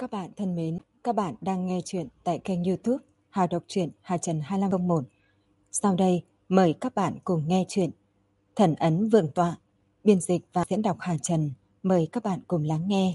Các bạn thân mến, các bạn đang nghe chuyện tại kênh YouTube Hà Đọc truyện Hà Trần 2501. Sau đây, mời các bạn cùng nghe chuyện Thần ấn Vương tọa, biên dịch và diễn đọc Hà Trần. Mời các bạn cùng lắng nghe.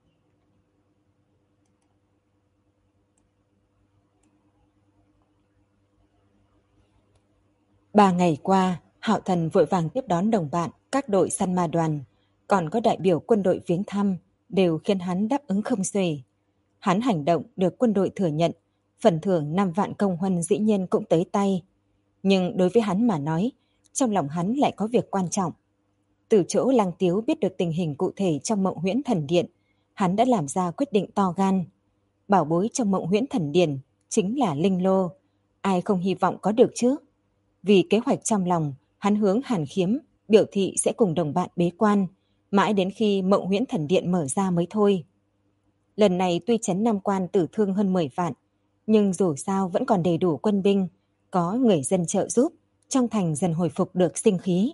Ba ngày qua, Hạo Thần vội vàng tiếp đón đồng bạn, các đội săn ma đoàn, còn có đại biểu quân đội viếng thăm, đều khiến hắn đáp ứng không xuể. Hắn hành động được quân đội thừa nhận, phần thưởng 5 vạn công huân dĩ nhiên cũng tới tay. Nhưng đối với hắn mà nói, trong lòng hắn lại có việc quan trọng. Từ chỗ Lăng Tiếu biết được tình hình cụ thể trong Mộng Huyễn Thần Điện, hắn đã làm ra quyết định to gan. Bảo bối trong Mộng Huyễn Thần Điện chính là Linh Lô, ai không hy vọng có được chứ? Vì kế hoạch trong lòng, hắn hướng Hàn Khiếm biểu thị sẽ cùng đồng bạn bế quan, mãi đến khi Mộng Huyễn Thần Điện mở ra mới thôi. Lần này tuy trấn Nam Quan tử thương hơn 10 vạn, nhưng dù sao vẫn còn đầy đủ quân binh, có người dân trợ giúp, trong thành dần hồi phục được sinh khí.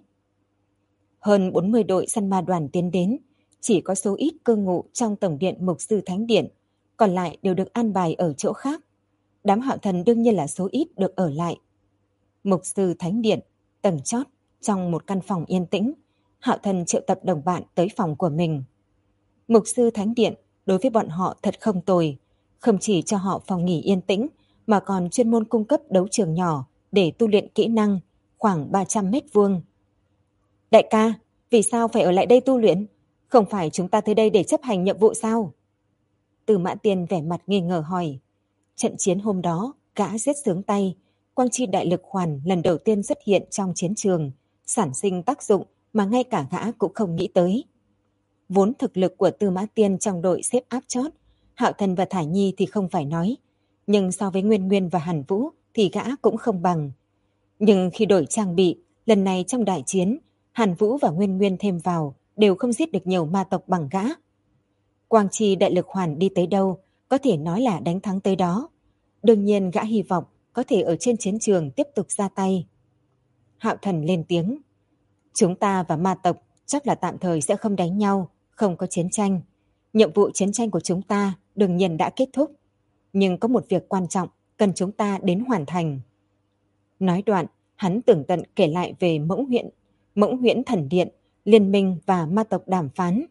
Hơn 40 đội săn ma đoàn tiến đến, chỉ có số ít cư ngụ trong tổng điện Mục Sư Thánh Điện, còn lại đều được an bài ở chỗ khác. Đám Hạo Thần đương nhiên là số ít được ở lại. Mục Sư Thánh Điện, tầng chót, trong một căn phòng yên tĩnh, Hạo Thần triệu tập đồng bạn tới phòng của mình. Mục Sư Thánh Điện đối với bọn họ thật không tồi, không chỉ cho họ phòng nghỉ yên tĩnh, mà còn chuyên môn cung cấp đấu trường nhỏ để tu luyện kỹ năng, khoảng 300 mét vuông. Đại ca, vì sao phải ở lại đây tu luyện? Không phải chúng ta tới đây để chấp hành nhiệm vụ sao? Từ Mã Tiên vẻ mặt nghi ngờ hỏi. Trận chiến hôm đó, gã giết sướng tay, quang chi đại lực hoàn lần đầu tiên xuất hiện trong chiến trường, sản sinh tác dụng mà ngay cả gã cũng không nghĩ tới. Vốn thực lực của Tư Mã Tiên trong đội xếp áp chót, Hạo Thần và Thải Nhi thì không phải nói, nhưng so với Nguyên Nguyên và Hàn Vũ thì gã cũng không bằng. Nhưng khi đổi trang bị, lần này trong đại chiến, Hàn Vũ và Nguyên Nguyên thêm vào đều không giết được nhiều ma tộc bằng gã. Quang Chi đại lực hoàn đi tới đâu, có thể nói là đánh thắng tới đó. Đương nhiên gã hy vọng có thể ở trên chiến trường tiếp tục ra tay. Hạo Thần lên tiếng. Chúng ta và ma tộc chắc là tạm thời sẽ không đánh nhau, không có chiến tranh. Nhiệm vụ chiến tranh của chúng ta đương nhiên đã kết thúc. Nhưng có một việc quan trọng cần chúng ta đến hoàn thành. Nói đoạn, hắn tường tận kể lại về Mộng Huyễn Thần Điện, liên minh và ma tộc đàm phán.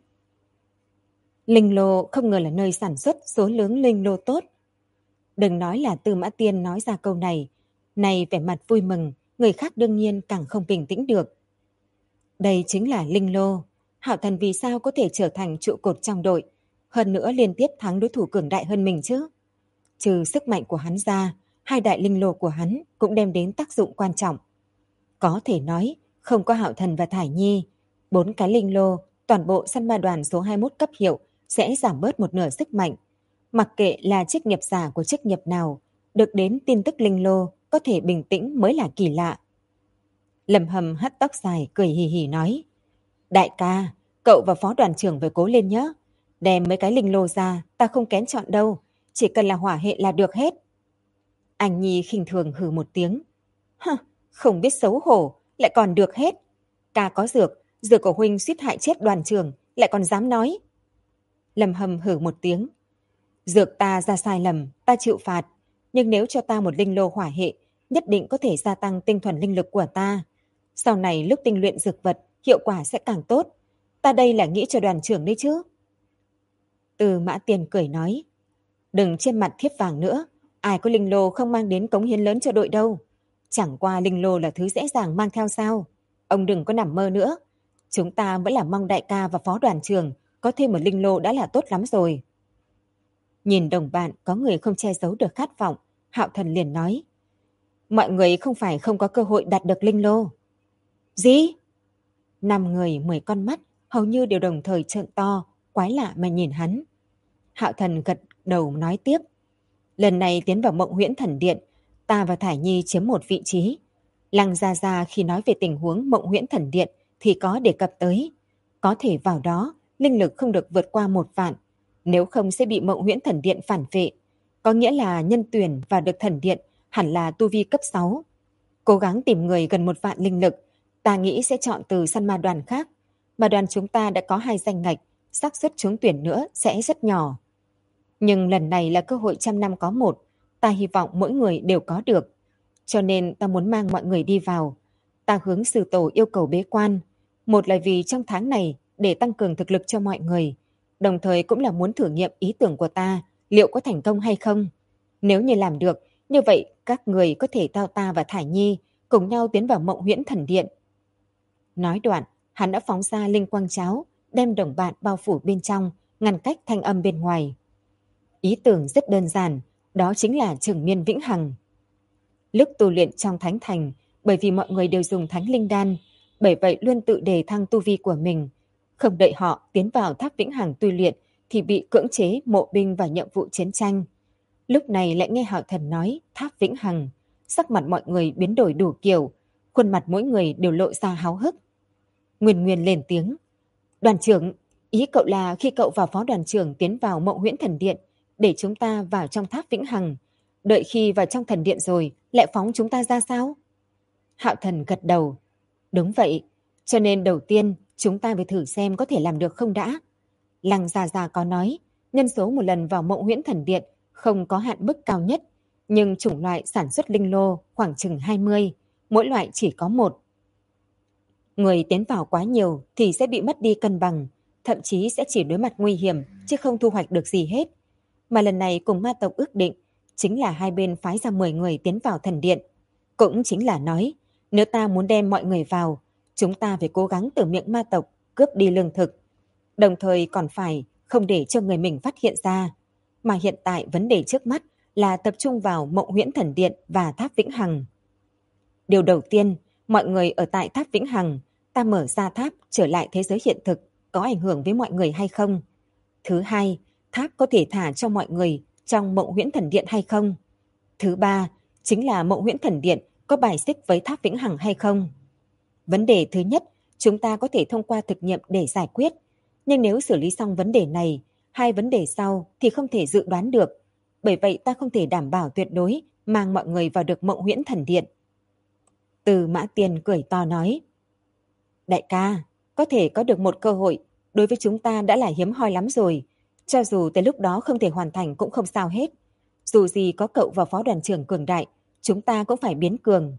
Linh lô không ngờ là nơi sản xuất số lượng linh lô tốt. Đừng nói là Tư Mã Tiên nói ra câu này vẻ mặt vui mừng, người khác đương nhiên càng không bình tĩnh được. Đây chính là linh lô. Hạo Thần vì sao có thể trở thành trụ cột trong đội, hơn nữa liên tiếp thắng đối thủ cường đại hơn mình chứ? Trừ sức mạnh của hắn ra, hai đại linh lô của hắn cũng đem đến tác dụng quan trọng. Có thể nói, không có Hạo Thần và Thải Nhi, 4 cái linh lô, toàn bộ săn ma đoàn số 21 cấp hiệu sẽ giảm bớt một nửa sức mạnh. Mặc kệ là chức nghiệp giả của chức nghiệp nào, được đến tin tức linh lô có thể bình tĩnh mới là kỳ lạ. Lâm Hầm hất tóc dài cười hì hì nói. Đại ca, cậu và phó đoàn trưởng phải cố lên nhé. Đem mấy cái linh lô ra, ta không kén chọn đâu. Chỉ cần là hỏa hệ là được hết. Anh Nhi khinh thường hừ một tiếng. Hơ, không biết xấu hổ, lại còn được hết. Ca có dược của huynh suýt hại chết đoàn trưởng, lại còn dám nói. Lâm Hầm hừ một tiếng. Dược ta ra sai lầm, ta chịu phạt. Nhưng nếu cho ta một linh lô hỏa hệ, nhất định có thể gia tăng tinh thuần linh lực của ta. Sau này lúc tinh luyện dược vật, hiệu quả sẽ càng tốt. Ta đây là nghĩ cho đoàn trưởng đấy chứ. Từ Mã Tiên cười nói. Đừng trên mặt thiếp vàng nữa. Ai có linh lô không mang đến cống hiến lớn cho đội đâu. Chẳng qua linh lô là thứ dễ dàng mang theo sao. Ông đừng có nằm mơ nữa. Chúng ta vẫn là mong đại ca và phó đoàn trưởng có thêm một linh lô đã là tốt lắm rồi. Nhìn đồng bạn có người không che giấu được khát vọng, Hạo Thần liền nói. Mọi người không phải không có cơ hội đạt được linh lô. Gì? 5 người 10 con mắt hầu như đều đồng thời trợn to, quái lạ mà nhìn hắn. Hạo Thần gật đầu nói tiếp. Lần này tiến vào Mộng Huyễn Thần Điện, ta và Thải Nhi chiếm một vị trí. Lăng Gia Gia khi nói về tình huống Mộng Huyễn Thần Điện thì có đề cập tới. Có thể vào đó, linh lực không được vượt qua 1 vạn, nếu không sẽ bị Mộng Huyễn Thần Điện phản vệ. Có nghĩa là nhân tuyển vào được thần điện hẳn là tu vi cấp 6. Cố gắng tìm người gần 1 vạn linh lực, ta nghĩ sẽ chọn từ săn ma đoàn khác. Mà đoàn chúng ta đã có 2 danh ngạch, xác suất trúng tuyển nữa sẽ rất nhỏ. Nhưng lần này là cơ hội trăm năm có một, ta hy vọng mỗi người đều có được. Cho nên ta muốn mang mọi người đi vào. Ta hướng sư tổ yêu cầu bế quan. Một là vì trong tháng này để tăng cường thực lực cho mọi người. Đồng thời cũng là muốn thử nghiệm ý tưởng của ta liệu có thành công hay không. Nếu như làm được, như vậy các người có thể theo ta và Thải Nhi cùng nhau tiến vào Mộng Huyễn Thần Điện. Nói đoạn, hắn đã phóng ra linh quang cháo, đem đồng bạn bao phủ bên trong, ngăn cách thanh âm bên ngoài. Ý tưởng rất đơn giản, đó chính là trường miên vĩnh hằng. Lúc tu luyện trong thánh thành, bởi vì mọi người đều dùng thánh linh đan, bởi vậy luôn tự đề thăng tu vi của mình. Không đợi họ tiến vào tháp vĩnh hằng tu luyện thì bị cưỡng chế mộ binh và nhiệm vụ chiến tranh. Lúc này lại nghe Hạo Thần nói tháp vĩnh hằng, sắc mặt mọi người biến đổi đủ kiểu, khuôn mặt mỗi người đều lộ ra háo hức. Nguyên Nguyên lên tiếng, đoàn trưởng, ý cậu là khi cậu và phó đoàn trưởng tiến vào Mộng Huyễn Thần Điện, để chúng ta vào trong tháp vĩnh hằng, đợi khi vào trong thần điện rồi lại phóng chúng ta ra sao? Hạo Thần gật đầu. Đúng vậy, cho nên đầu tiên chúng ta phải thử xem có thể làm được không đã. Lăng Gia Gia có nói, nhân số một lần vào Mộng Huyễn Thần Điện không có hạn mức cao nhất, nhưng chủng loại sản xuất linh lô khoảng chừng 20, mỗi loại chỉ có một. Người tiến vào quá nhiều thì sẽ bị mất đi cân bằng, thậm chí sẽ chỉ đối mặt nguy hiểm chứ không thu hoạch được gì hết. Mà lần này cùng ma tộc ước định, chính là hai bên phái ra 10 người tiến vào thần điện. Cũng chính là nói, nếu ta muốn đem mọi người vào, chúng ta phải cố gắng từ miệng ma tộc cướp đi lương thực. Đồng thời còn phải không để cho người mình phát hiện ra. Mà hiện tại vấn đề trước mắt là tập trung vào Mộng Huyễn Thần Điện và Tháp Vĩnh Hằng. Điều đầu tiên, mọi người ở tại Tháp Vĩnh Hằng, ta mở ra tháp trở lại thế giới hiện thực, có ảnh hưởng với mọi người hay không? Thứ hai, tháp có thể thả cho mọi người trong Mộng Huyễn Thần Điện hay không? Thứ ba, chính là Mộng Huyễn Thần Điện có bài xích với Tháp Vĩnh Hằng hay không? Vấn đề thứ nhất, chúng ta có thể thông qua thực nghiệm để giải quyết. Nhưng nếu xử lý xong vấn đề này, hai vấn đề sau thì không thể dự đoán được. Bởi vậy ta không thể đảm bảo tuyệt đối mang mọi người vào được Mộng Huyễn Thần Điện. Từ Mã Tiên cười to nói, đại ca, có thể có được một cơ hội, đối với chúng ta đã là hiếm hoi lắm rồi. Cho dù tới lúc đó không thể hoàn thành cũng không sao hết. Dù gì có cậu và phó đoàn trưởng cường đại, chúng ta cũng phải biến cường.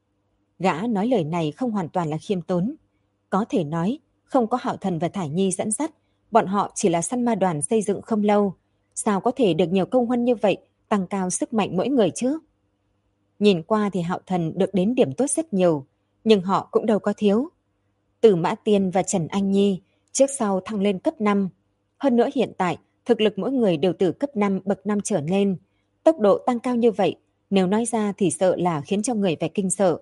Gã nói lời này không hoàn toàn là khiêm tốn. Có thể nói, không có Hạo Thần và Thải Nhi dẫn dắt, bọn họ chỉ là săn ma đoàn xây dựng không lâu. Sao có thể được nhiều công huân như vậy, tăng cao sức mạnh mỗi người chứ? Nhìn qua thì Hạo Thần được đến điểm tốt rất nhiều, nhưng họ cũng đâu có thiếu. Từ Mã Tiên và Trần Anh Nhi trước sau thăng lên cấp 5. Hơn nữa hiện tại, thực lực mỗi người đều từ cấp 5 bậc 5 trở lên. Tốc độ tăng cao như vậy, nếu nói ra thì sợ là khiến cho người phải kinh sợ.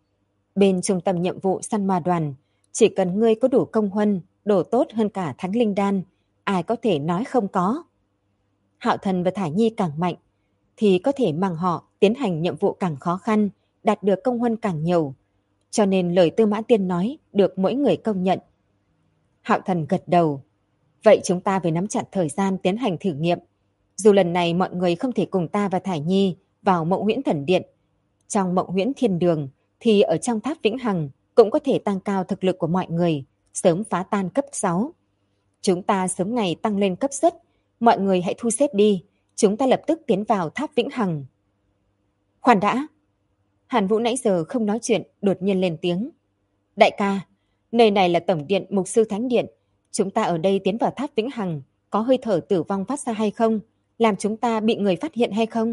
Bên trung tâm nhiệm vụ săn ma đoàn, chỉ cần ngươi có đủ công huân, đồ tốt hơn cả Thánh Linh Đan, ai có thể nói không có. Hạo Thần và Thải Nhi càng mạnh, thì có thể mang họ tiến hành nhiệm vụ càng khó khăn, đạt được công huân càng nhiều. Cho nên lời Tư Mã Tiên nói được mỗi người công nhận. Hạo Thần gật đầu. Vậy chúng ta phải nắm chặt thời gian tiến hành thử nghiệm. Dù lần này mọi người không thể cùng ta và Thải Nhi vào Mộng Huyễn Thần Điện, trong Mộng Huyễn Thiên Đường thì ở trong Tháp Vĩnh Hằng cũng có thể tăng cao thực lực của mọi người, sớm phá tan cấp 6. Chúng ta sớm ngày tăng lên cấp suất, mọi người hãy thu xếp đi, chúng ta lập tức tiến vào Tháp Vĩnh Hằng. Khoan đã! Hàn Vũ nãy giờ không nói chuyện, đột nhiên lên tiếng. Đại ca, nơi này là Tổng điện Mục sư Thánh Điện. Chúng ta ở đây tiến vào Tháp Vĩnh Hằng, có hơi thở tử vong phát ra hay không? Làm chúng ta bị người phát hiện hay không?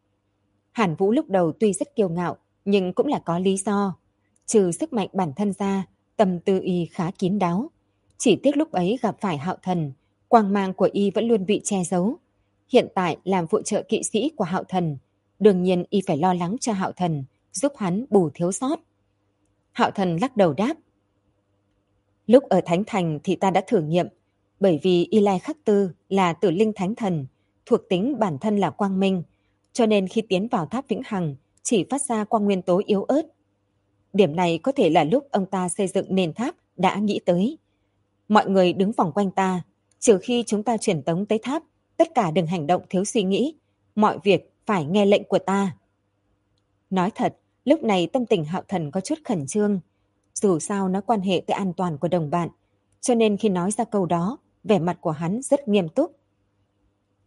Hàn Vũ lúc đầu tuy rất kiêu ngạo, nhưng cũng là có lý do. Trừ sức mạnh bản thân ra, tâm tư y khá kín đáo. Chỉ tiếc lúc ấy gặp phải Hạo Thần, quang mang của y vẫn luôn bị che giấu. Hiện tại làm phụ trợ kỵ sĩ của Hạo Thần, đương nhiên y phải lo lắng cho Hạo Thần, giúp hắn bù thiếu sót. Hạo Thần lắc đầu đáp. Lúc ở Thánh Thành thì ta đã thử nghiệm, bởi vì Y Lai Khắc Tư là tử linh thánh thần, thuộc tính bản thân là quang minh, cho nên khi tiến vào Tháp Vĩnh Hằng chỉ phát ra quang nguyên tố yếu ớt. Điểm này có thể là lúc ông ta xây dựng nền tháp đã nghĩ tới. Mọi người đứng vòng quanh ta, trừ khi chúng ta truyền tống tới tháp, tất cả đừng hành động thiếu suy nghĩ, mọi việc phải nghe lệnh của ta. Nói thật, lúc này tâm tình Hạo Thần có chút khẩn trương. Dù sao nó quan hệ tới an toàn của đồng bạn, cho nên khi nói ra câu đó, vẻ mặt của hắn rất nghiêm túc.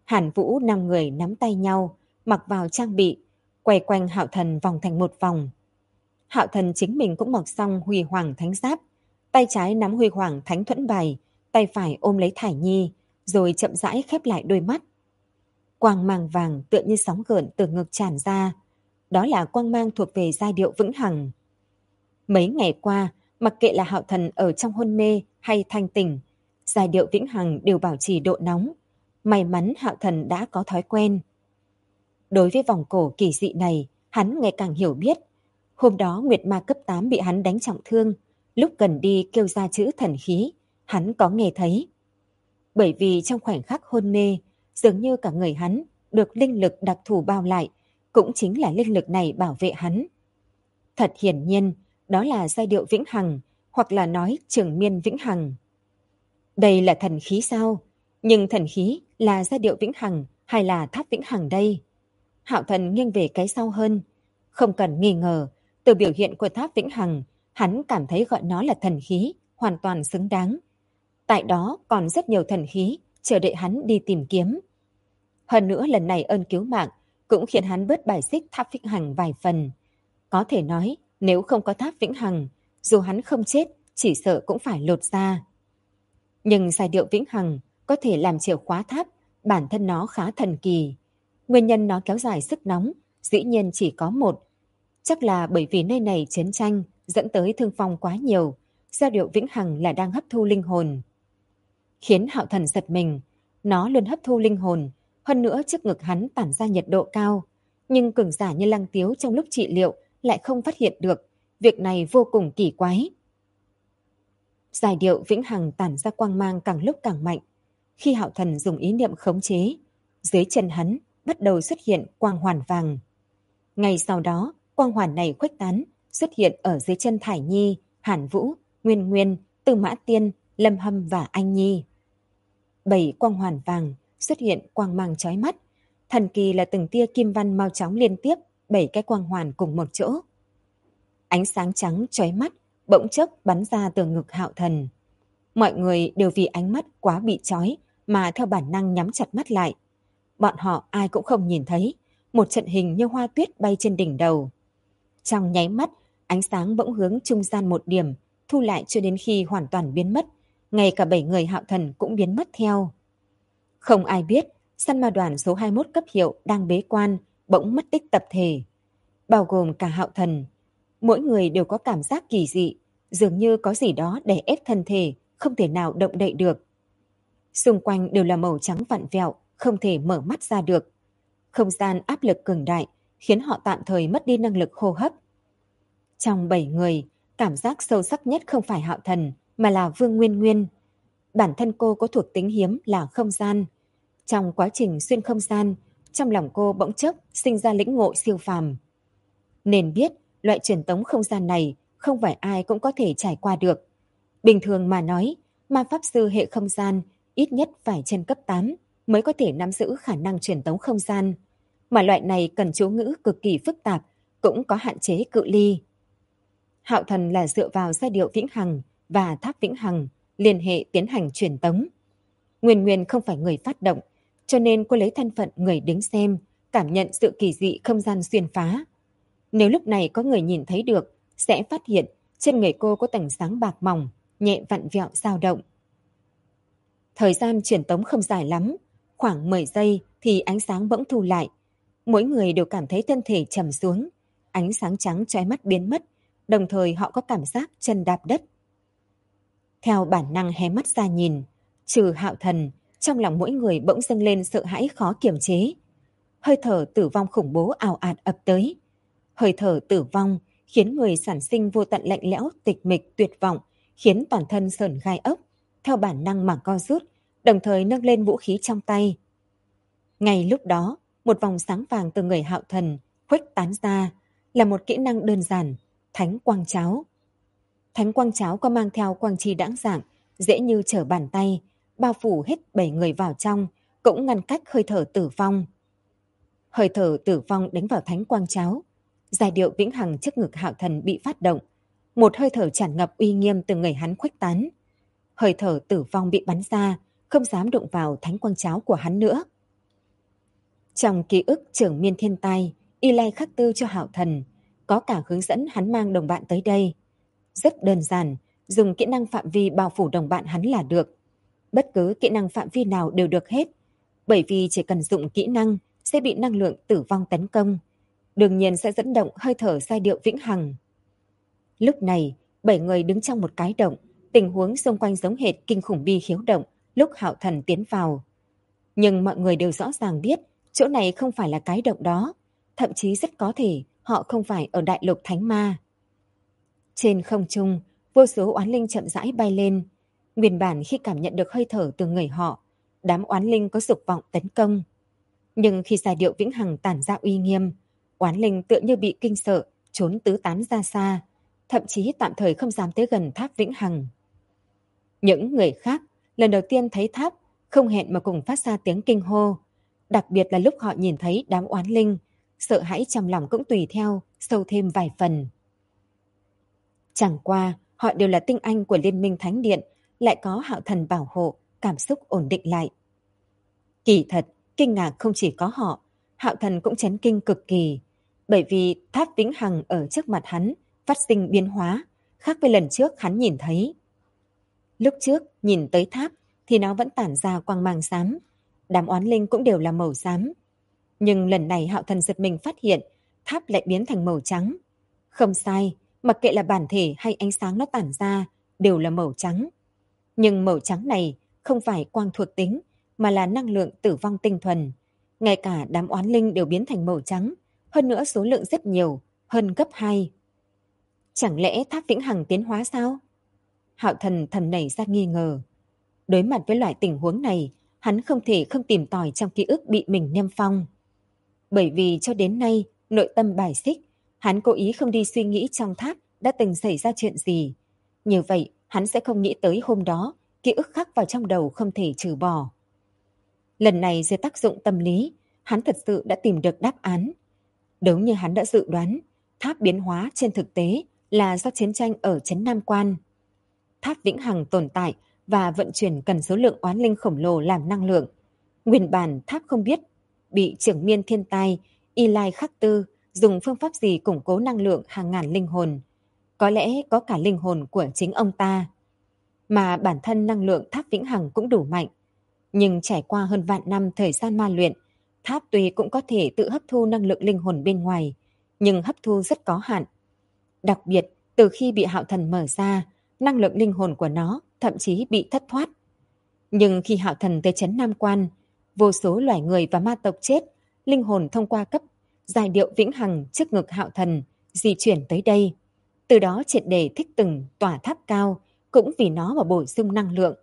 Hàn Vũ 5 người nắm tay nhau, mặc vào trang bị, quay quanh Hạo Thần vòng thành một vòng. Hạo Thần chính mình cũng mặc xong Huy Hoàng Thánh Giáp, tay trái nắm Huy Hoàng Thánh Thuẫn Bài, tay phải ôm lấy Thải Nhi, rồi chậm rãi khép lại đôi mắt. Quang mang vàng tựa như sóng gợn từ ngực tràn ra, đó là quang mang thuộc về giai điệu vĩnh hằng. Mấy ngày qua, mặc kệ là Hạo Thần ở trong hôn mê hay thanh tỉnh, giai điệu vĩnh hằng đều bảo trì độ nóng. May mắn Hạo Thần đã có thói quen. Đối với vòng cổ kỳ dị này, hắn ngày càng hiểu biết. Hôm đó Nguyệt Ma cấp 8 bị hắn đánh trọng thương, lúc cần đi kêu ra chữ thần khí, hắn có nghe thấy. Bởi vì trong khoảnh khắc hôn mê, dường như cả người hắn được linh lực đặc thù bao lại, cũng chính là linh lực này bảo vệ hắn. Thật hiển nhiên, đó là giai điệu vĩnh hằng, hoặc là nói trường miên vĩnh hằng. Đây là thần khí sao? Nhưng thần khí là giai điệu vĩnh hằng hay là tháp vĩnh hằng đây? Hạo Thần nghiêng về cái sau hơn. Không cần nghi ngờ, từ biểu hiện của tháp vĩnh hằng, hắn cảm thấy gọi nó là thần khí, hoàn toàn xứng đáng. Tại đó còn rất nhiều thần khí, chờ đợi hắn đi tìm kiếm. Hơn nữa lần này ơn cứu mạng cũng khiến hắn bớt bài xích tháp vĩnh hằng vài phần. Có thể nói, nếu không có tháp vĩnh hằng, dù hắn không chết, chỉ sợ cũng phải lột ra. Nhưng giai điệu vĩnh hằng có thể làm chìa khóa tháp, bản thân nó khá thần kỳ. Nguyên nhân nó kéo dài sức nóng, dĩ nhiên chỉ có một. Chắc là bởi vì nơi này chiến tranh dẫn tới thương vong quá nhiều, giai điệu vĩnh hằng là đang hấp thu linh hồn. Khiến Hạo Thần giật mình, nó luôn hấp thu linh hồn, hơn nữa trước ngực hắn tản ra nhiệt độ cao. Nhưng cường giả như Lăng Tiếu trong lúc trị liệu lại không phát hiện được, việc này vô cùng kỳ quái. Giai điệu vĩnh hằng tản ra quang mang càng lúc càng mạnh. Khi Hạo Thần dùng ý niệm khống chế, dưới chân hắn bắt đầu xuất hiện quang hoàn vàng. Ngay sau đó, quang hoàn này khuếch tán, xuất hiện ở dưới chân Thải Nhi, Hàn Vũ, Nguyên Nguyên, Tư Mã Tiên, Lâm Hâm và Anh Nhi. 7 quang hoàn vàng xuất hiện quang mang chói mắt. Thần kỳ là từng tia kim văn mau chóng liên tiếp 7 cái quang hoàn cùng một chỗ. Ánh sáng trắng chói mắt bỗng chốc bắn ra từ ngực Hạo Thần. Mọi người đều vì ánh mắt quá bị chói mà theo bản năng nhắm chặt mắt lại. Bọn họ ai cũng không nhìn thấy một trận hình như hoa tuyết bay trên đỉnh đầu. Trong nháy mắt, ánh sáng bỗng hướng trung gian một điểm, thu lại cho đến khi hoàn toàn biến mất. Ngay cả 7 người Hạo Thần cũng biến mất theo. Không ai biết, săn ma đoàn số 21 cấp hiệu đang bế quan, bỗng mất tích tập thể. Bao gồm cả Hạo Thần. Mỗi người đều có cảm giác kỳ dị, dường như có gì đó đè ép thân thể, không thể nào động đậy được. Xung quanh đều là màu trắng vặn vẹo, không thể mở mắt ra được. Không gian áp lực cường đại, khiến họ tạm thời mất đi năng lực hô hấp. Trong 7 người, cảm giác sâu sắc nhất không phải Hạo Thần, mà là Vương Nguyên Nguyên. Bản thân cô có thuộc tính hiếm là không gian. Trong quá trình xuyên không gian, trong lòng cô bỗng chốc sinh ra lĩnh ngộ siêu phàm. Nên biết, loại truyền tống không gian này không phải ai cũng có thể trải qua được. Bình thường mà nói, ma pháp sư hệ không gian ít nhất phải trên cấp 8 mới có thể nắm giữ khả năng truyền tống không gian. Mà loại này cần chú ngữ cực kỳ phức tạp, cũng có hạn chế cự ly. Hạo Thần là dựa vào giai điệu vĩnh hằng và tháp vĩnh hằng liên hệ tiến hành truyền tống. Nguyên Nguyên không phải người phát động, cho nên cô lấy thân phận người đứng xem, cảm nhận sự kỳ dị không gian xuyên phá. Nếu lúc này có người nhìn thấy được, sẽ phát hiện trên người cô có tầng sáng bạc mỏng, nhẹ vặn vẹo dao động. Thời gian truyền tống không dài lắm, khoảng 10 giây thì ánh sáng bỗng thu lại. Mỗi người đều cảm thấy thân thể trầm xuống, ánh sáng trắng chói mắt biến mất, đồng thời họ có cảm giác chân đạp đất. Theo bản năng hé mắt ra nhìn, trừ Hạo Thần, trong lòng mỗi người bỗng dâng lên sợ hãi khó kiềm chế. Hơi thở tử vong khủng bố ào ạt ập tới. Hơi thở tử vong khiến người sản sinh vô tận lạnh lẽo, tịch mịch, tuyệt vọng, khiến toàn thân sởn gai ốc, theo bản năng mà co rút, đồng thời nâng lên vũ khí trong tay. Ngay lúc đó, một vòng sáng vàng từ người Hạo Thần khuếch tán ra, là một kỹ năng đơn giản, Thánh Quang Cháo. Thánh Quang Cháo có mang theo quang chi đãng dạng, dễ như trở bàn tay, bao phủ hết 7 người vào trong, cũng ngăn cách hơi thở tử vong. Hơi thở tử vong đánh vào Thánh Quang Cháo. Giai điệu vĩnh hằng trước ngực Hạo Thần bị phát động. Một hơi thở tràn ngập uy nghiêm từ người hắn khuếch tán. Hơi thở tử vong bị bắn ra, không dám đụng vào Thánh Quang Cháo của hắn nữa. Trong ký ức Trưởng Miên Thiên Tai, Y Lai khắc tư cho Hạo Thần, có cả hướng dẫn hắn mang đồng bạn tới đây. Rất đơn giản, dùng kỹ năng phạm vi bao phủ đồng bạn hắn là được. Bất cứ kỹ năng phạm vi nào đều được hết, bởi vì chỉ cần dụng kỹ năng sẽ bị năng lượng tử vong tấn công. Đương nhiên sẽ dẫn động hơi thở giai điệu vĩnh hằng. Lúc này, 7 người đứng trong một cái động, tình huống xung quanh giống hệt kinh khủng bi khiếu động lúc Hạo Thần tiến vào. Nhưng mọi người đều rõ ràng biết chỗ này không phải là cái động đó, thậm chí rất có thể họ không phải ở đại lục Thánh Ma. Trên không trung, vô số oán linh chậm rãi bay lên. Nguyên bản khi cảm nhận được hơi thở từ người họ, đám oán linh có dục vọng tấn công. Nhưng khi giai điệu vĩnh hằng tản ra uy nghiêm, oán linh tựa như bị kinh sợ, trốn tứ tán ra xa, thậm chí tạm thời không dám tới gần tháp vĩnh hằng. Những người khác lần đầu tiên thấy tháp không hẹn mà cùng phát ra tiếng kinh hô, đặc biệt là lúc họ nhìn thấy đám oán linh, sợ hãi trong lòng cũng tùy theo sâu thêm vài phần. Chẳng qua họ đều là tinh anh của Liên minh Thánh Điện, lại có Hạo Thần bảo hộ, cảm xúc ổn định lại. Kỳ thật, kinh ngạc không chỉ có họ, Hạo Thần cũng chấn kinh cực kỳ, bởi vì tháp vĩnh hằng ở trước mặt hắn phát sinh biến hóa, khác với lần trước hắn nhìn thấy. Lúc trước nhìn tới tháp thì nó vẫn tản ra quang mang xám, đám oán linh cũng đều là màu xám. Nhưng lần này Hạo Thần giật mình phát hiện tháp lại biến thành màu trắng. Không sai, mặc kệ là bản thể hay ánh sáng nó tản ra đều là màu trắng. Nhưng màu trắng này không phải quang thuộc tính, mà là năng lượng tử vong tinh thuần. Ngay cả đám oán linh đều biến thành màu trắng, hơn nữa số lượng rất nhiều, hơn gấp 2. Chẳng lẽ tháp vĩnh hằng tiến hóa sao? Hạo Thần thầm nảy ra nghi ngờ. Đối mặt với loại tình huống này, hắn không thể không tìm tòi trong ký ức bị mình niêm phong. Bởi vì cho đến nay, nội tâm bài xích, hắn cố ý không đi suy nghĩ trong tháp đã từng xảy ra chuyện gì. Như vậy, hắn sẽ không nghĩ tới hôm đó, ký ức khắc vào trong đầu không thể trừ bỏ. Lần này dưới tác dụng tâm lý, hắn thật sự đã tìm được đáp án. Đúng như hắn đã dự đoán, tháp biến hóa trên thực tế là do chiến tranh ở Trấn Nam Quan. Tháp vĩnh hằng tồn tại và vận chuyển cần số lượng oán linh khổng lồ làm năng lượng. Nguyên bản tháp không biết bị Trưởng Miên Thiên Tai, Y Lai Khắc Tư dùng phương pháp gì củng cố năng lượng hàng ngàn linh hồn. Có lẽ có cả linh hồn của chính ông ta. Mà bản thân năng lượng tháp vĩnh hằng cũng đủ mạnh. Nhưng trải qua hơn vạn năm thời gian ma luyện, tháp tuy cũng có thể tự hấp thu năng lượng linh hồn bên ngoài, nhưng hấp thu rất có hạn. Đặc biệt, từ khi bị Hạo Thần mở ra, năng lượng linh hồn của nó thậm chí bị thất thoát. Nhưng khi Hạo Thần tới Trấn Nam Quan, vô số loài người và ma tộc chết, linh hồn thông qua cấp giai điệu vĩnh hằng trước ngực Hạo Thần di chuyển tới đây. Từ đó triệt để thích từng tòa tháp cao, cũng vì nó mà bổ sung năng lượng.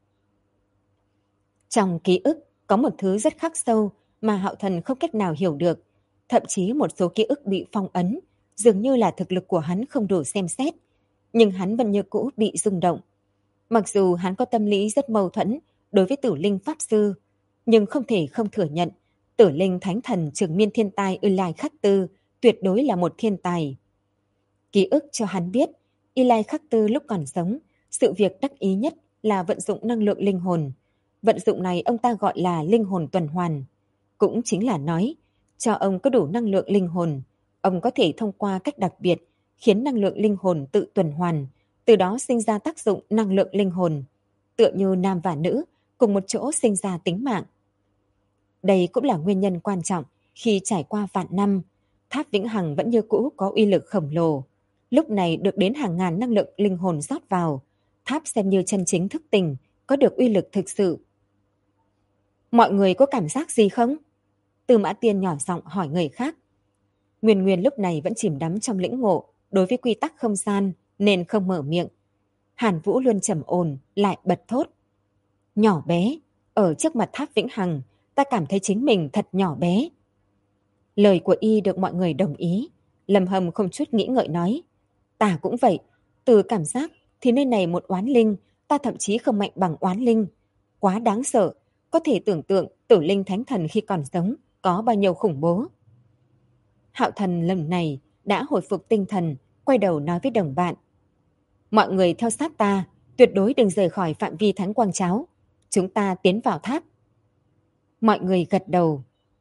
Trong ký ức có một thứ rất khắc sâu mà Hạo Thần không cách nào hiểu được. Thậm chí một số ký ức bị phong ấn, dường như là thực lực của hắn không đủ xem xét. Nhưng hắn vẫn như cũ bị rung động. Mặc dù hắn có tâm lý rất mâu thuẫn đối với Tử Linh Pháp Sư, nhưng không thể không thừa nhận Tử Linh Thánh Thần Trưởng Miên Thiên Tai Y Lai Khắc Tư tuyệt đối là một thiên tài. Ký ức cho hắn biết, Y Lai Khắc Tư lúc còn sống, sự việc đắc ý nhất là vận dụng năng lượng linh hồn. Vận dụng này ông ta gọi là linh hồn tuần hoàn. Cũng chính là nói, cho ông có đủ năng lượng linh hồn, ông có thể thông qua cách đặc biệt khiến năng lượng linh hồn tự tuần hoàn, từ đó sinh ra tác dụng năng lượng linh hồn, tựa như nam và nữ cùng một chỗ sinh ra tính mạng. Đây cũng là nguyên nhân quan trọng khi trải qua vạn năm, tháp vĩnh hằng vẫn như cũ có uy lực khổng lồ. Lúc này được đến hàng ngàn năng lượng linh hồn rót vào, tháp xem như chân chính thức tỉnh, có được uy lực thực sự. Mọi người có cảm giác gì không? Tư Mã Tiên nhỏ giọng hỏi người khác. Nguyên Nguyên lúc này vẫn chìm đắm trong lĩnh ngộ đối với quy tắc không gian nên không mở miệng. Hàn Vũ luôn trầm ổn lại bật thốt. Nhỏ bé, ở trước mặt tháp vĩnh hằng, ta cảm thấy chính mình thật nhỏ bé. Lời của y được mọi người đồng ý. Lâm Hâm không chút nghĩ ngợi nói. Ta cũng vậy, từ cảm giác thì nơi này một oán linh, ta thậm chí không mạnh bằng oán linh. Quá đáng sợ, có thể tưởng tượng Tử Linh Thánh Thần khi còn sống có bao nhiêu khủng bố. Hạo Thần lần này đã hồi phục tinh thần, quay đầu nói với đồng bạn. Mọi người theo sát ta, tuyệt đối đừng rời khỏi phạm vi Thánh Quang Cháo. Chúng ta tiến vào tháp. Mọi người gật đầu,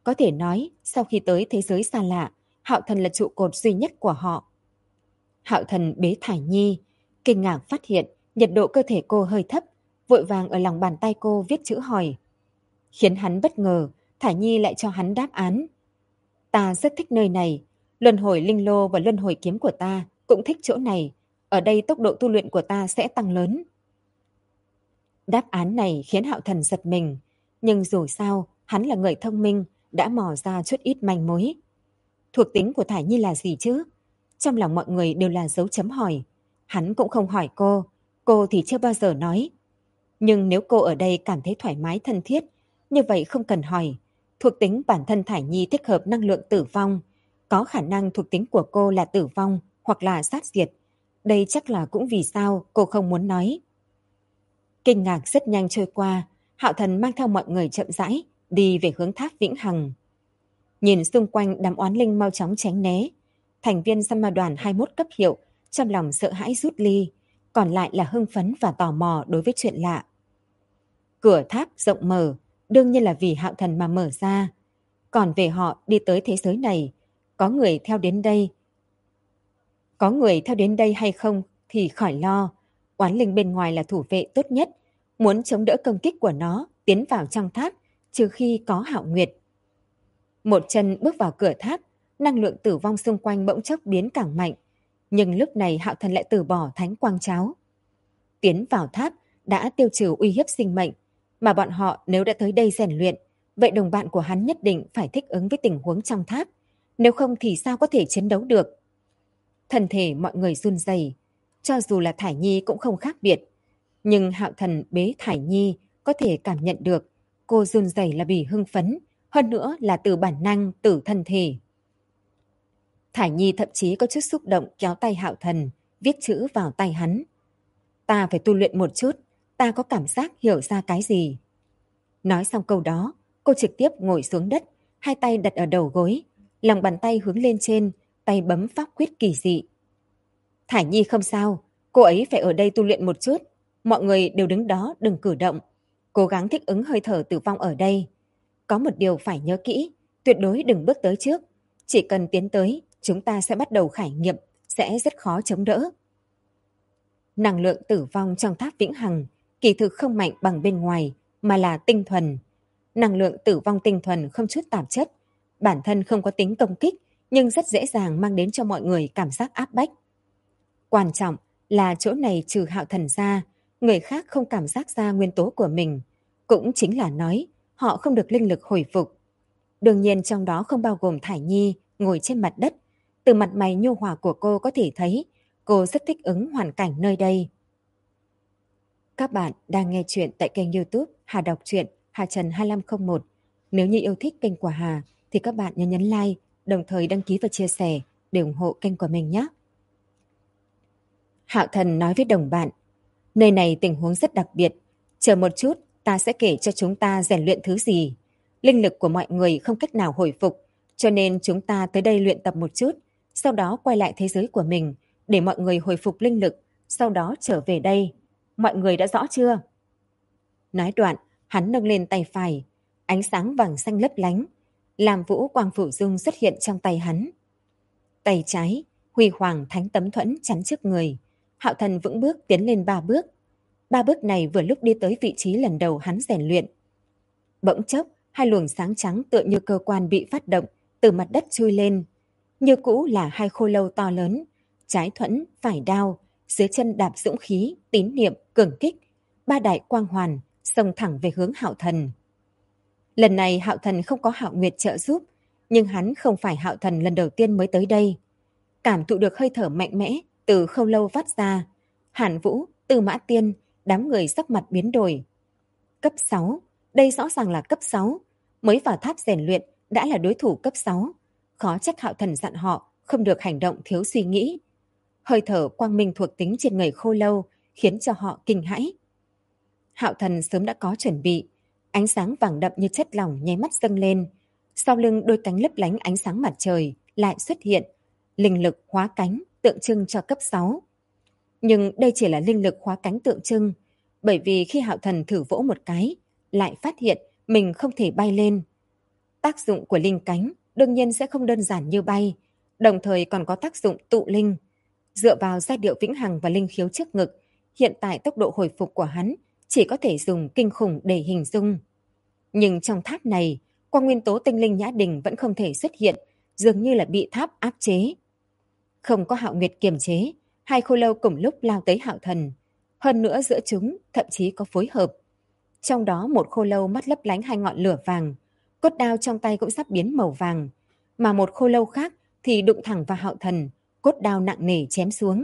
Có thể nói, sau khi tới thế giới xa lạ, Hạo Thần là trụ cột duy nhất của họ. Hạo Thần bế Thải Nhi, kinh ngạc phát hiện nhiệt độ cơ thể cô hơi thấp, vội vàng ở lòng bàn tay cô viết chữ hỏi. Khiến hắn bất ngờ, Thải Nhi lại cho hắn đáp án. Ta rất thích nơi này, luân hồi linh lô và luân hồi kiếm của ta cũng thích chỗ này, ở đây tốc độ tu luyện của ta sẽ tăng lớn. Đáp án này khiến Hạo Thần giật mình, nhưng dù sao, hắn là người thông minh, đã mò ra chút ít manh mối. Thuộc tính của Thải Nhi là gì chứ? Trong lòng mọi người đều là dấu chấm hỏi. Hắn cũng không hỏi cô thì chưa bao giờ nói. Nhưng nếu cô ở đây cảm thấy thoải mái thân thiết, như vậy không cần hỏi. Thuộc tính bản thân Thải Nhi thích hợp năng lượng tử vong. Có khả năng thuộc tính của cô là tử vong hoặc là sát diệt. Đây chắc là cũng vì sao cô không muốn nói. Kinh ngạc rất nhanh trôi qua, Hạo Thần mang theo mọi người chậm rãi, đi về hướng tháp Vĩnh Hằng. Nhìn xung quanh đám oán linh mau chóng tránh né. Thành viên Săn Ma đoàn 21 cấp hiệu, trong lòng sợ hãi rút ly, còn lại là hưng phấn và tò mò đối với chuyện lạ. Cửa tháp rộng mở, đương nhiên là vì Hạo Thần mà mở ra. Còn về họ đi tới thế giới này, có người theo đến đây hay không thì khỏi lo. Oán linh bên ngoài là thủ vệ tốt nhất, muốn chống đỡ công kích của nó tiến vào trong tháp, trừ khi có Hạo Nguyệt. Một chân bước vào cửa tháp, năng lượng tử vong xung quanh bỗng chốc biến càng mạnh, nhưng lúc này Hạo Thần lại từ bỏ thánh quang cháo. Tiến vào tháp đã tiêu trừ uy hiếp sinh mệnh, mà bọn họ nếu đã tới đây rèn luyện, vậy đồng bạn của hắn nhất định phải thích ứng với tình huống trong tháp, nếu không thì sao có thể chiến đấu được. Thân thể mọi người run rẩy, cho dù là Thải Nhi cũng không khác biệt, nhưng Hạo Thần bế Thải Nhi có thể cảm nhận được cô run rẩy là vì hưng phấn, hơn nữa là từ bản năng, từ thân thể. Thải Nhi thậm chí có chút xúc động kéo tay Hạo Thần, viết chữ vào tay hắn. Ta phải tu luyện một chút, ta có cảm giác hiểu ra cái gì. Nói xong câu đó, cô trực tiếp ngồi xuống đất, hai tay đặt ở đầu gối, lòng bàn tay hướng lên trên, tay bấm pháp quyết kỳ dị. Thải Nhi không sao, cô ấy phải ở đây tu luyện một chút, mọi người đều đứng đó đừng cử động, cố gắng thích ứng hơi thở tử vong ở đây. Có một điều phải nhớ kỹ, tuyệt đối đừng bước tới trước, chỉ cần tiến tới, chúng ta sẽ bắt đầu khải nghiệm, sẽ rất khó chống đỡ. Năng lượng tử vong trong tháp Vĩnh Hằng kỳ thực không mạnh bằng bên ngoài, mà là tinh thuần. Năng lượng tử vong tinh thuần không chút tạp chất, bản thân không có tính công kích, nhưng rất dễ dàng mang đến cho mọi người cảm giác áp bách. Quan trọng là chỗ này trừ Hạo Thần ra, người khác không cảm giác ra nguyên tố của mình, cũng chính là nói họ không được linh lực hồi phục. Đương nhiên trong đó không bao gồm Thải Nhi ngồi trên mặt đất, từ mặt mày nhu hòa của cô có thể thấy cô rất thích ứng hoàn cảnh nơi đây. Các bạn đang nghe chuyện tại kênh YouTube Hà Đọc Truyện Hà Trần 2501. Nếu như yêu thích kênh của Hà thì các bạn nhấn like, đồng thời đăng ký và chia sẻ để ủng hộ kênh của mình nhé. Hạo Thần nói với đồng bạn, nơi này tình huống rất đặc biệt, chờ một chút ta sẽ kể cho chúng ta rèn luyện thứ gì. Linh lực của mọi người không cách nào hồi phục, cho nên chúng ta tới đây luyện tập một chút, sau đó quay lại thế giới của mình để mọi người hồi phục linh lực, sau đó trở về đây. Mọi người đã rõ chưa? Nói đoạn, hắn nâng lên tay phải, ánh sáng vàng xanh lấp lánh, làm vũ quang phủ dung xuất hiện trong tay hắn. Tay trái, huy hoàng thánh tấm thuẫn chắn trước người. Hạo Thần vững bước tiến lên 3 bước. 3 bước này vừa lúc đi tới vị trí lần đầu hắn rèn luyện. Bỗng chốc, hai luồng sáng trắng tựa như cơ quan bị phát động, từ mặt đất chui lên. Như cũ là hai khô lâu to lớn, trái thuẫn, phải đao, dưới chân đạp dũng khí, tín niệm, cường kích. Ba đại quang hoàn, xông thẳng về hướng Hạo Thần. Lần này Hạo Thần không có Hạo Nguyệt trợ giúp, nhưng hắn không phải Hạo Thần lần đầu tiên mới tới đây. Cảm thụ được hơi thở mạnh mẽ từ khâu lâu phát ra, Hàn Vũ, Tư Mã Tiên, đám người sắc mặt biến đổi. Cấp 6, đây rõ ràng là cấp 6, mới vào tháp rèn luyện đã là đối thủ cấp 6. Khó trách Hạo Thần dặn họ không được hành động thiếu suy nghĩ. Hơi thở quang minh thuộc tính trên người khô lâu khiến cho họ kinh hãi. Hạo Thần sớm đã có chuẩn bị, ánh sáng vàng đậm như chất lỏng nháy mắt dâng lên, sau lưng đôi cánh lấp lánh ánh sáng mặt trời lại xuất hiện, linh lực hóa cánh tượng trưng cho cấp 6. Nhưng đây chỉ là linh lực hóa cánh tượng trưng, bởi vì khi Hạo Thần thử vỗ một cái, lại phát hiện mình không thể bay lên. Tác dụng của linh cánh đương nhiên sẽ không đơn giản như bay, đồng thời còn có tác dụng tụ linh. Dựa vào giai điệu vĩnh hằng và linh khiếu trước ngực, hiện tại tốc độ hồi phục của hắn chỉ có thể dùng kinh khủng để hình dung. Nhưng trong tháp này, quang nguyên tố tinh linh nhã đình vẫn không thể xuất hiện, dường như là bị tháp áp chế. Không có Hạo Nguyệt kiềm chế, hai khô lâu cùng lúc lao tới Hạo Thần. Hơn nữa giữa chúng thậm chí có phối hợp. Trong đó một khô lâu mắt lấp lánh hai ngọn lửa vàng, cốt đao trong tay cũng sắp biến màu vàng, mà một khô lâu khác thì đụng thẳng vào Hạo Thần, cốt đao nặng nề chém xuống.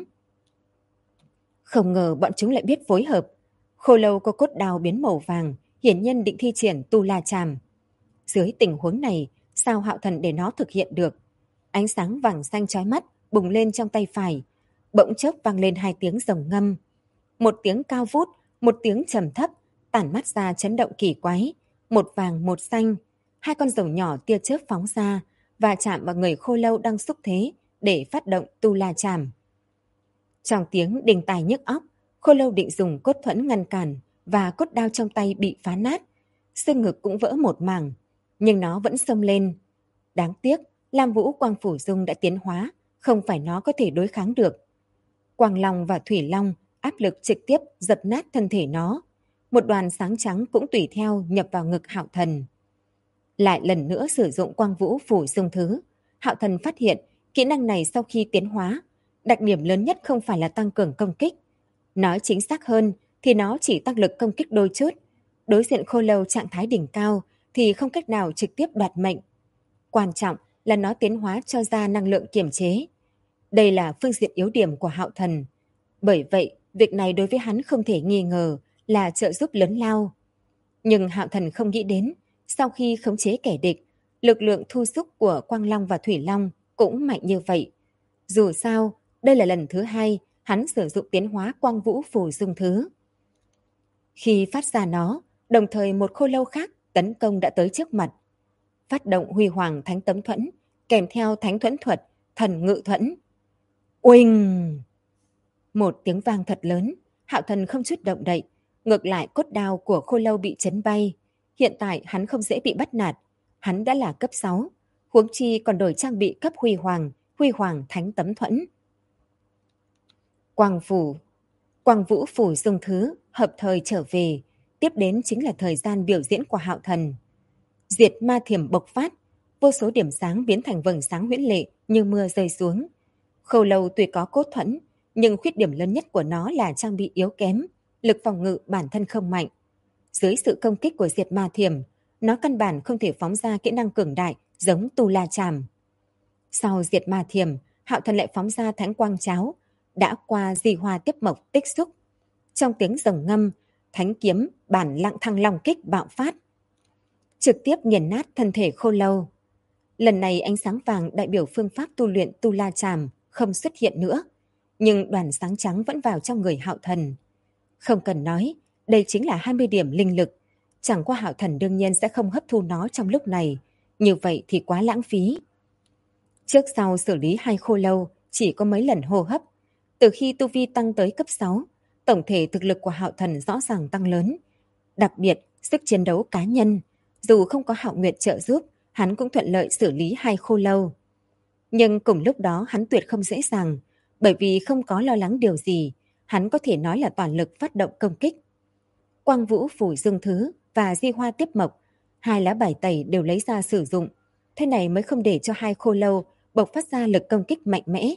Không ngờ bọn chúng lại biết phối hợp. Khô lâu có cốt đao biến màu vàng, hiển nhiên định thi triển Tu La Chàm. Dưới tình huống này, sao Hạo Thần để nó thực hiện được? Ánh sáng vàng xanh chói mắt bùng lên trong tay phải, bỗng chốc vang lên hai tiếng rồng ngâm. Một tiếng cao vút, một tiếng trầm thấp, tản mắt ra chấn động kỳ quái, một vàng một xanh. Hai con rồng nhỏ tia chớp phóng ra và chạm vào người khô lâu đang xúc thế để phát động Tu La Chàm. Trong tiếng đình tài nhức óc, khô lâu định dùng cốt thuẫn ngăn cản và cốt đao trong tay bị phá nát. Xương ngực cũng vỡ một mảng, nhưng nó vẫn xông lên. Đáng tiếc, Lam Vũ Quang Phủ Dung đã tiến hóa, không phải nó có thể đối kháng được. Quang Long và Thủy Long áp lực trực tiếp dập nát thân thể nó. Một đoàn sáng trắng cũng tùy theo nhập vào ngực Hạo Thần. Lại lần nữa sử dụng Quang Vũ Phủ Dung Thứ, Hạo Thần phát hiện kỹ năng này sau khi tiến hóa, đặc điểm lớn nhất không phải là tăng cường công kích. Nói chính xác hơn thì nó chỉ tăng lực công kích đôi chút. Đối diện khô lâu trạng thái đỉnh cao thì không cách nào trực tiếp đoạt mệnh. Quan trọng là nó tiến hóa cho ra năng lượng kiểm chế. Đây là phương diện yếu điểm của Hạo Thần. Bởi vậy, việc này đối với hắn không thể nghi ngờ là trợ giúp lớn lao. Nhưng Hạo Thần không nghĩ đến, sau khi khống chế kẻ địch, lực lượng thu xúc của Quang Long và Thủy Long cũng mạnh như vậy. Dù sao, đây là lần thứ hai hắn sử dụng tiến hóa Quang Vũ Phù Dung Thứ. Khi phát ra nó, đồng thời một khô lâu khác tấn công đã tới trước mặt. Phát động Huy Hoàng Thánh Tấm Thuẫn, kèm theo Thánh Thuẫn Thuật, Thần Ngự Thuẫn. Oanh! Một tiếng vang thật lớn, Hạo Thần không chút động đậy, ngược lại cốt đao của khô lâu bị chấn bay. Hiện tại hắn không dễ bị bắt nạt, hắn đã là cấp 6, huống chi còn đổi trang bị cấp Huy Hoàng Thánh Tấm Thuẫn. Quang Vũ Phủ Dung Thứ hợp thời trở về, tiếp đến chính là thời gian biểu diễn của Hạo Thần. Diệt ma thiểm bộc phát, vô số điểm sáng biến thành vầng sáng huyễn lệ như mưa rơi xuống. Khâu lâu tuy có cốt thuẫn, nhưng khuyết điểm lớn nhất của nó là trang bị yếu kém, lực phòng ngự bản thân không mạnh. Dưới sự công kích của diệt ma thiểm, nó căn bản không thể phóng ra kỹ năng cường đại giống Tu La Chàm. Sau diệt ma thiểm, Hạo Thần lại phóng ra Thánh Quang Cháo, đã qua di hoa tiếp mộc tích xúc. Trong tiếng rồng ngâm, thánh kiếm bản lặng thăng long kích bạo phát, trực tiếp nghiền nát thân thể khô lâu. Lần này ánh sáng vàng đại biểu phương pháp tu luyện Tu La Chàm không xuất hiện nữa, nhưng đoàn sáng trắng vẫn vào trong người Hạo Thần. Không cần nói, đây chính là 20 điểm linh lực. Chẳng qua Hạo Thần đương nhiên sẽ không hấp thu nó trong lúc này, như vậy thì quá lãng phí. Trước sau xử lý hai khô lâu chỉ có mấy lần hô hấp. Từ khi tu vi tăng tới cấp 6, tổng thể thực lực của Hạo Thần rõ ràng tăng lớn. Đặc biệt, sức chiến đấu cá nhân, dù không có Hạo Nguyệt trợ giúp, hắn cũng thuận lợi xử lý hai khô lâu. Nhưng cùng lúc đó hắn tuyệt không dễ dàng, bởi vì không có lo lắng điều gì, hắn có thể nói là toàn lực phát động công kích. Quang Vũ Phủ Dương Thứ và Di Hoa Tiếp Mộc, hai lá bài tẩy đều lấy ra sử dụng, thế này mới không để cho hai khô lâu bộc phát ra lực công kích mạnh mẽ.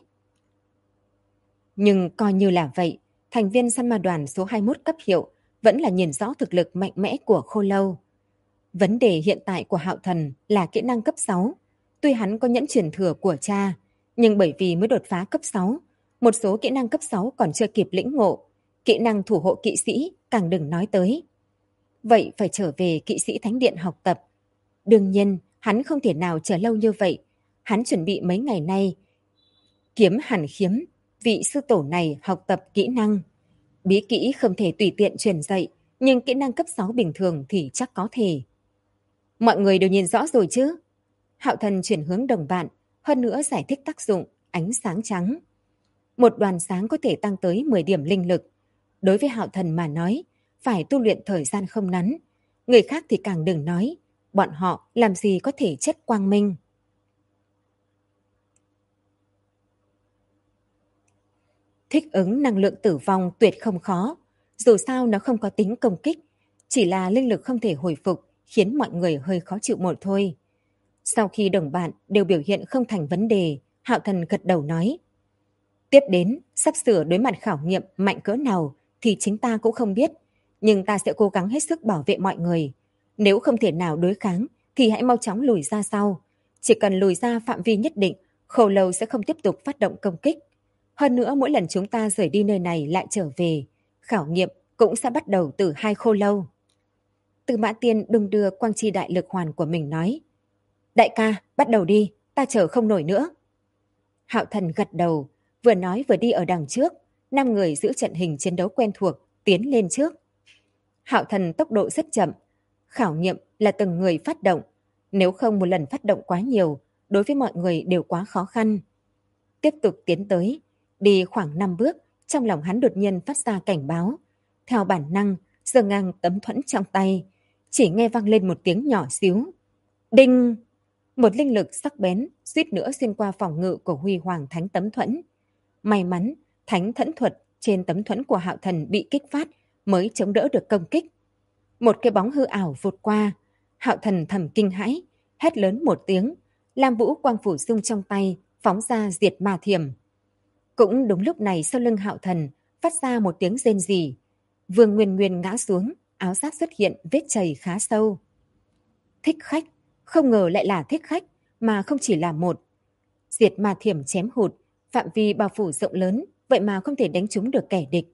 Nhưng coi như là vậy, thành viên săn ma đoàn số 21 cấp hiệu vẫn là nhìn rõ thực lực mạnh mẽ của khô lâu. Vấn đề hiện tại của Hạo Thần là kỹ năng cấp 6. Tuy hắn có nhẫn truyền thừa của cha, nhưng bởi vì mới đột phá cấp 6, một số kỹ năng cấp 6 còn chưa kịp lĩnh ngộ, kỹ năng thủ hộ kỵ sĩ càng đừng nói tới. Vậy phải trở về kỵ sĩ thánh điện học tập. Đương nhiên, hắn không thể nào chờ lâu như vậy. Hắn chuẩn bị mấy ngày nay kiếm Hàn Khiếm, vị sư tổ này học tập kỹ năng. Bí kỹ không thể tùy tiện truyền dạy, nhưng kỹ năng cấp 6 bình thường thì chắc có thể. Mọi người đều nhìn rõ rồi chứ? Hạo Thần chuyển hướng đồng bạn, hơn nữa giải thích tác dụng ánh sáng trắng. Một đoàn sáng có thể tăng tới 10 điểm linh lực. Đối với Hạo Thần mà nói, phải tu luyện thời gian không ngắn. Người khác thì càng đừng nói, bọn họ làm gì có thể chết quang minh. Thích ứng năng lượng tử vong tuyệt không khó, dù sao nó không có tính công kích, chỉ là linh lực không thể hồi phục khiến mọi người hơi khó chịu một thôi. Sau khi đồng bạn đều biểu hiện không thành vấn đề, Hạo Thần gật đầu nói. Tiếp đến, sắp sửa đối mặt khảo nghiệm mạnh cỡ nào thì chính ta cũng không biết, nhưng ta sẽ cố gắng hết sức bảo vệ mọi người. Nếu không thể nào đối kháng thì hãy mau chóng lùi ra sau. Chỉ cần lùi ra phạm vi nhất định, Khâu Lâu sẽ không tiếp tục phát động công kích. Hơn nữa mỗi lần chúng ta rời đi nơi này lại trở về, khảo nghiệm cũng sẽ bắt đầu từ 2 Khâu Lâu. Tư Mã Tiên đung đưa quang chi đại lực hoàn của mình nói. Đại ca, bắt đầu đi, ta chờ không nổi nữa. Hạo Thần gật đầu, vừa nói vừa đi ở đằng trước, 5 người giữ trận hình chiến đấu quen thuộc, tiến lên trước. Hạo Thần tốc độ rất chậm, khảo nghiệm là từng người phát động, nếu không một lần phát động quá nhiều, đối với mọi người đều quá khó khăn. Tiếp tục tiến tới, đi khoảng 5 bước, trong lòng hắn đột nhiên phát ra cảnh báo. Theo bản năng, giơ ngang tấm thuẫn trong tay, chỉ nghe vang lên một tiếng nhỏ xíu. Đinh! Một linh lực sắc bén suýt nữa xuyên qua phòng ngự của Huy Hoàng Thánh Tấm Thuẫn. May mắn, Thánh Thuẫn thuật trên tấm thuẫn của Hạo Thần bị kích phát mới chống đỡ được công kích. Một cái bóng hư ảo vụt qua, Hạo Thần thầm kinh hãi, hét lớn một tiếng, Lam Vũ quang phủ xung trong tay, phóng ra diệt ma thiểm. Cũng đúng lúc này sau lưng Hạo Thần phát ra một tiếng rên rỉ. Vương Nguyên Nguyên ngã xuống, áo giáp xuất hiện vết chày khá sâu. Thích khách, không ngờ lại là thích khách, mà không chỉ là một. Diệt ma thiểm chém hụt, phạm vi bao phủ rộng lớn, vậy mà không thể đánh trúng được kẻ địch.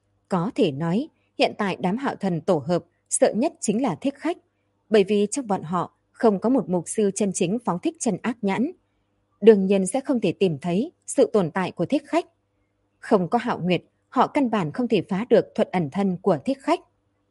Có thể nói, hiện tại đám Hạo Thần tổ hợp sợ nhất chính là thích khách, bởi vì trong bọn họ không có một mục sư chân chính phóng thích chân ác nhãn. Đương nhiên sẽ không thể tìm thấy sự tồn tại của thích khách. Không có Hạo Nguyệt, họ căn bản không thể phá được thuật ẩn thân của thích khách.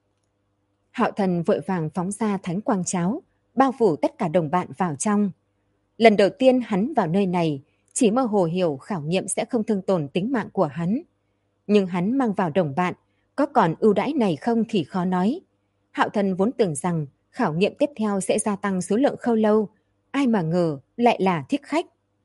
Hạo Thần vội vàng phóng ra thánh quang cháo, bao phủ tất cả đồng bạn vào trong. Lần đầu tiên hắn vào nơi này, chỉ mơ hồ hiểu khảo nghiệm sẽ không thương tổn tính mạng của hắn. Nhưng hắn mang vào đồng bạn, có còn ưu đãi này không thì khó nói. Hạo Thần vốn tưởng rằng khảo nghiệm tiếp theo sẽ gia tăng số lượng khâu lâu, ai mà ngờ lại là thích khách.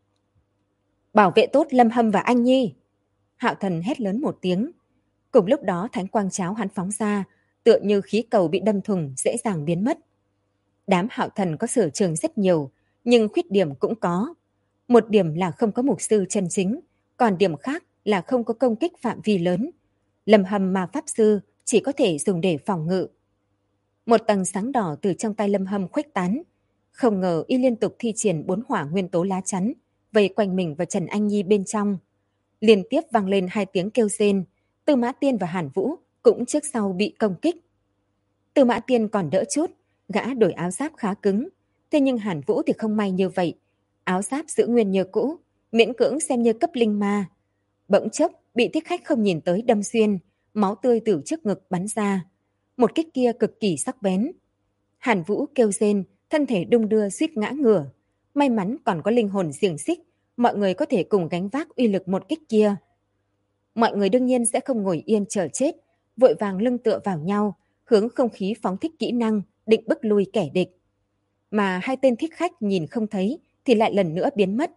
Bảo vệ tốt Lâm Hâm và Anh Nhi! Hạo Thần hét lớn một tiếng. Cùng lúc đó thánh quang cháo hắn phóng ra, tựa như khí cầu bị đâm thủng dễ dàng biến mất. Đám Hạo Thần có sở trường rất nhiều, nhưng khuyết điểm cũng có. Một điểm là không có mục sư chân chính, còn điểm khác là không có công kích phạm vi lớn. Lâm Hâm mà pháp sư chỉ có thể dùng để phòng ngự. Một tầng sáng đỏ từ trong tay Lâm Hâm khuếch tán. Không ngờ y liên tục thi triển 4 hỏa nguyên tố lá chắn, vây quanh mình và Trần Anh Nhi bên trong. Liên tiếp vang lên 2 tiếng kêu rên, Tư Mã Tiên và Hàn Vũ cũng trước sau bị công kích. Tư Mã Tiên còn đỡ chút, gã đổi áo giáp khá cứng. Thế nhưng Hàn Vũ thì không may như vậy. Áo giáp giữ nguyên như cũ, miễn cưỡng xem như cấp linh ma. Bỗng chốc bị thích khách không nhìn tới đâm xuyên, máu tươi từ trước ngực bắn ra. Một kích kia cực kỳ sắc bén. Hàn Vũ kêu rên, thân thể đung đưa suýt ngã ngửa. May mắn còn có linh hồn xiềng xích, mọi người có thể cùng gánh vác uy lực một kích kia. Mọi người đương nhiên sẽ không ngồi yên chờ chết, vội vàng lưng tựa vào nhau, hướng không khí phóng thích kỹ năng, định bức lui kẻ địch. Mà 2 tên thích khách nhìn không thấy thì lại lần nữa biến mất.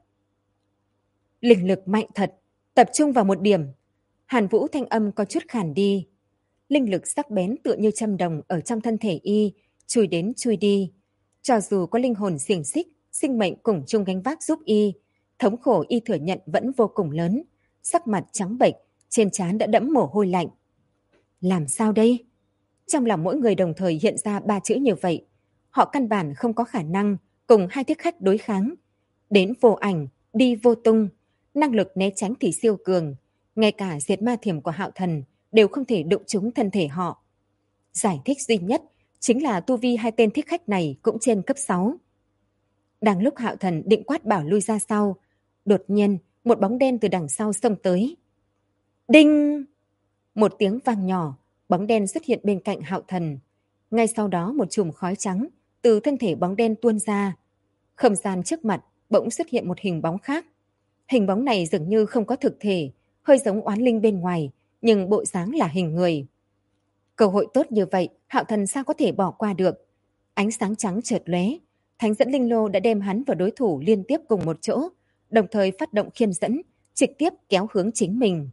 Linh lực mạnh thật, tập trung vào một điểm. Hàn Vũ thanh âm có chút khàn đi. Linh lực sắc bén tựa như châm đồng ở trong thân thể y, chui đến chui đi. Cho dù có linh hồn xiềng xích, sinh mệnh cùng chung gánh vác giúp y, thống khổ y thừa nhận vẫn vô cùng lớn. Sắc mặt trắng bệch, trên trán đã đẫm mồ hôi lạnh. Làm sao đây? Trong lòng mỗi người đồng thời hiện ra 3 chữ như vậy. Họ căn bản không có khả năng cùng 2 thích khách đối kháng. Đến vô ảnh, đi vô tung, năng lực né tránh thì siêu cường. Ngay cả diệt ma thiểm của Hạo Thần đều không thể đụng trúng thân thể họ. Giải thích duy nhất chính là tu vi 2 tên thích khách này cũng trên cấp 6. Đang lúc Hạo Thần định quát bảo lui ra sau, đột nhiên một bóng đen từ đằng sau xông tới. Đinh! Một tiếng vang nhỏ, bóng đen xuất hiện bên cạnh Hạo Thần. Ngay sau đó một chùm khói trắng từ thân thể bóng đen tuôn ra. Không gian trước mặt bỗng xuất hiện một hình bóng khác. Hình bóng này dường như không có thực thể, hơi giống oán linh bên ngoài, nhưng bộ dáng là hình người. Cơ hội tốt như vậy, Hạo Thần sao có thể bỏ qua được. Ánh sáng trắng chợt lóe, thánh dẫn linh lô đã đem hắn và đối thủ liên tiếp cùng một chỗ, đồng thời phát động khiên dẫn, trực tiếp kéo hướng chính mình.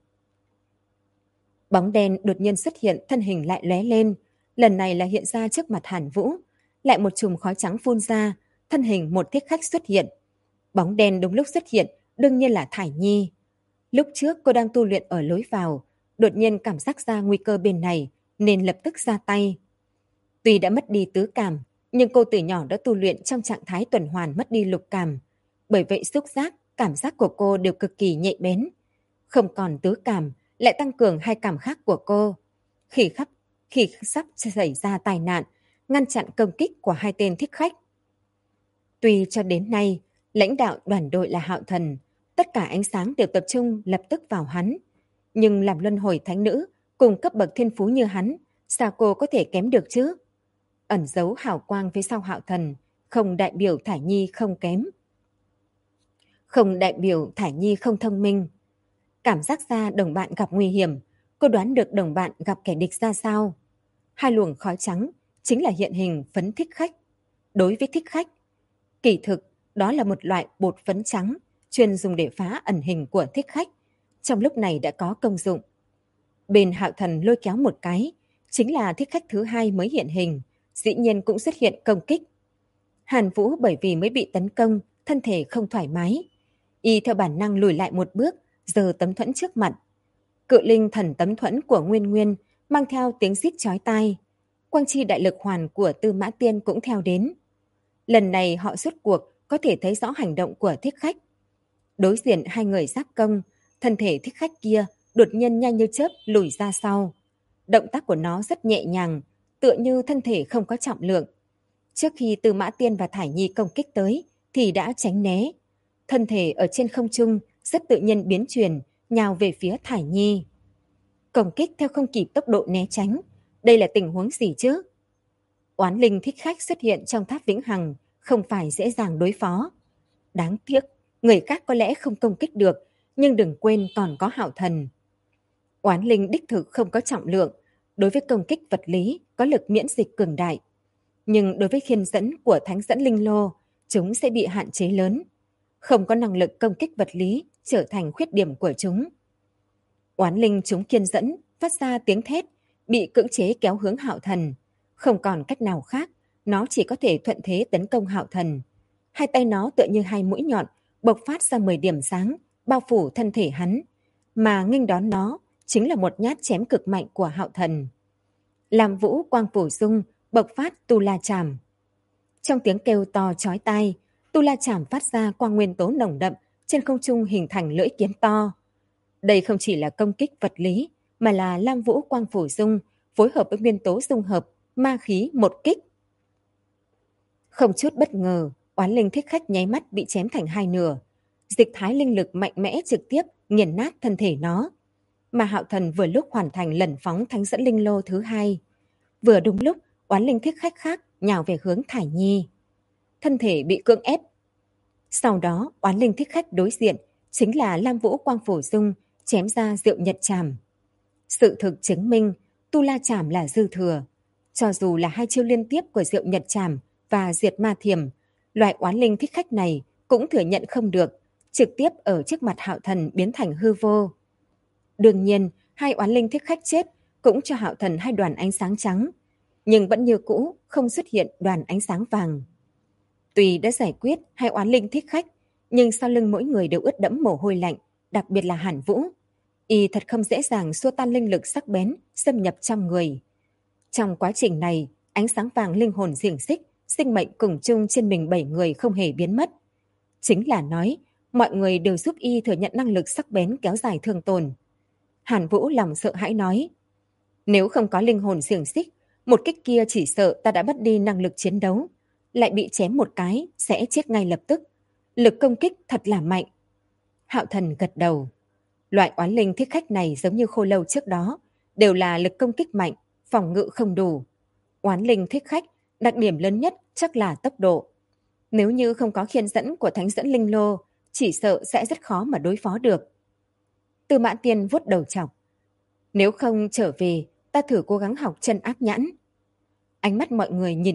Bóng đen đột nhiên xuất hiện, thân hình lại lóe lên, lần này là hiện ra trước mặt Hàn Vũ, lại một chùm khói trắng phun ra, thân hình một thích khách xuất hiện. Bóng đen đúng lúc xuất hiện, đương nhiên là Thải Nhi. Lúc trước cô đang tu luyện ở lối vào, đột nhiên cảm giác ra nguy cơ bên này, nên lập tức ra tay. Tuy đã mất đi tứ cảm, nhưng cô từ nhỏ đã tu luyện trong trạng thái tuần hoàn mất đi lục cảm. Bởi vậy xúc giác, cảm giác của cô đều cực kỳ nhạy bén. Không còn tứ cảm, lại tăng cường hai cảm khác của cô. Khi sắp xảy ra tai nạn, ngăn chặn công kích của hai tên thích khách. Tuy cho đến nay, lãnh đạo đoàn đội là Hạo Thần, tất cả ánh sáng đều tập trung lập tức vào hắn. Nhưng làm luân hồi thánh nữ, cùng cấp bậc thiên phú như hắn, sao cô có thể kém được chứ? Ẩn giấu hào quang phía sau Hạo Thần, không đại biểu Thải Nhi không kém. Không đại biểu Thải Nhi không thông minh. Cảm giác ra đồng bạn gặp nguy hiểm, cô đoán được đồng bạn gặp kẻ địch ra sao. Hai luồng khói trắng chính là hiện hình phấn thích khách. Đối với thích khách, kỳ thực đó là một loại bột phấn trắng chuyên dùng để phá ẩn hình của thích khách. Trong lúc này đã có công dụng. Bên Hạo Thần lôi kéo một cái, chính là thích khách thứ hai mới hiện hình, dĩ nhiên cũng xuất hiện công kích. Hàn Vũ bởi vì mới bị tấn công, thân thể không thoải mái. Y theo bản năng lùi lại một bước, giơ tấm thuẫn trước mặt. Cự linh thần tấm thuẫn của Nguyên Nguyên mang theo tiếng rít chói tai. Quang chi đại lực hoàn của Tư Mã Tiên cũng theo đến. Lần này họ rốt cuộc có thể thấy rõ hành động của thích khách. Đối diện hai người giáp công, thân thể thích khách kia đột nhiên nhanh như chớp lùi ra sau. Động tác của nó rất nhẹ nhàng, tựa như thân thể không có trọng lượng. Trước khi Tư Mã Tiên và Thải Nhi công kích tới thì đã tránh né. Thân thể ở trên không trung rất tự nhiên biến chuyển, nhào về phía Thải Nhi. Công kích theo không kịp tốc độ né tránh. Đây là tình huống gì chứ? Oán linh thích khách xuất hiện trong tháp vĩnh hằng, không phải dễ dàng đối phó. Đáng tiếc, người khác có lẽ không công kích được, nhưng đừng quên còn có Hạo Thần. Oán linh đích thực không có trọng lượng, đối với công kích vật lý có lực miễn dịch cường đại. Nhưng đối với khiên dẫn của thánh dẫn linh lô, chúng sẽ bị hạn chế lớn. Không có năng lực công kích vật lý trở thành khuyết điểm của chúng. Oán linh chúng khiên dẫn, phát ra tiếng thét, bị cưỡng chế kéo hướng Hạo Thần. Không còn cách nào khác, nó chỉ có thể thuận thế tấn công Hạo Thần. Hai tay nó tựa như hai mũi nhọn, bộc phát ra 10 điểm sáng, bao phủ thân thể hắn. Mà nghênh đón nó chính là một nhát chém cực mạnh của Hạo Thần. Làm Vũ quang phổ dung, bộc phát Tu La Chảm. Trong tiếng kêu to chói tai, Tu La Chảm phát ra quang nguyên tố nồng đậm, trên không trung hình thành lưỡi kiếm to. Đây không chỉ là công kích vật lý, mà là Lam Vũ quang phổ dung phối hợp với nguyên tố dung hợp, ma khí một kích. Không chút bất ngờ, oán linh thích khách nháy mắt bị chém thành hai nửa. Dịch thái linh lực mạnh mẽ trực tiếp nghiền nát thân thể nó. Mà Hạo Thần vừa lúc hoàn thành lần phóng thánh dẫn linh lô thứ hai. Vừa đúng lúc, oán linh thích khách khác nhào về hướng Thải Nhi. Thân thể bị cưỡng ép. Sau đó, oán linh thích khách đối diện chính là Lam Vũ quang phổ dung chém ra Diệu Nhật Trảm. Sự thực chứng minh Tu La Chảm là dư thừa. Cho dù là hai chiêu liên tiếp của Diệu Nhật Trảm và Diệt Ma Thiểm, loại oán linh thích khách này cũng thừa nhận không được, trực tiếp ở trước mặt Hạo Thần biến thành hư vô. Đương nhiên, hai oán linh thích khách chết cũng cho Hạo Thần hai đoàn ánh sáng trắng, nhưng vẫn như cũ không xuất hiện đoàn ánh sáng vàng. Tuy đã giải quyết hai oán linh thích khách, nhưng sau lưng mỗi người đều ướt đẫm mồ hôi lạnh, đặc biệt là Hàn Vũ. Y thật không dễ dàng xua tan linh lực sắc bén xâm nhập trong người. Trong quá trình này, ánh sáng vàng linh hồn xiềng xích, sinh mệnh cùng chung trên mình 7 người không hề biến mất. Chính là nói, mọi người đều giúp Y thừa nhận năng lực sắc bén kéo dài thương tồn. Hàn Vũ lòng sợ hãi nói, nếu không có linh hồn xiềng xích, một kích kia chỉ sợ ta đã mất đi năng lực chiến đấu, lại bị chém một cái sẽ chết ngay lập tức. Lực công kích thật là mạnh. Hạo Thần gật đầu. Loại oán linh thích khách này giống như khô lâu trước đó, đều là lực công kích mạnh, phòng ngự không đủ. Oán linh thích khách, đặc điểm lớn nhất chắc là tốc độ. Nếu như không có khiên dẫn của thánh dẫn linh lô, chỉ sợ sẽ rất khó mà đối phó được. Tư Mã Tiên vuốt đầu chọc. Nếu không trở về, ta thử cố gắng học chân áp nhãn. Ánh mắt mọi người nhìn gã,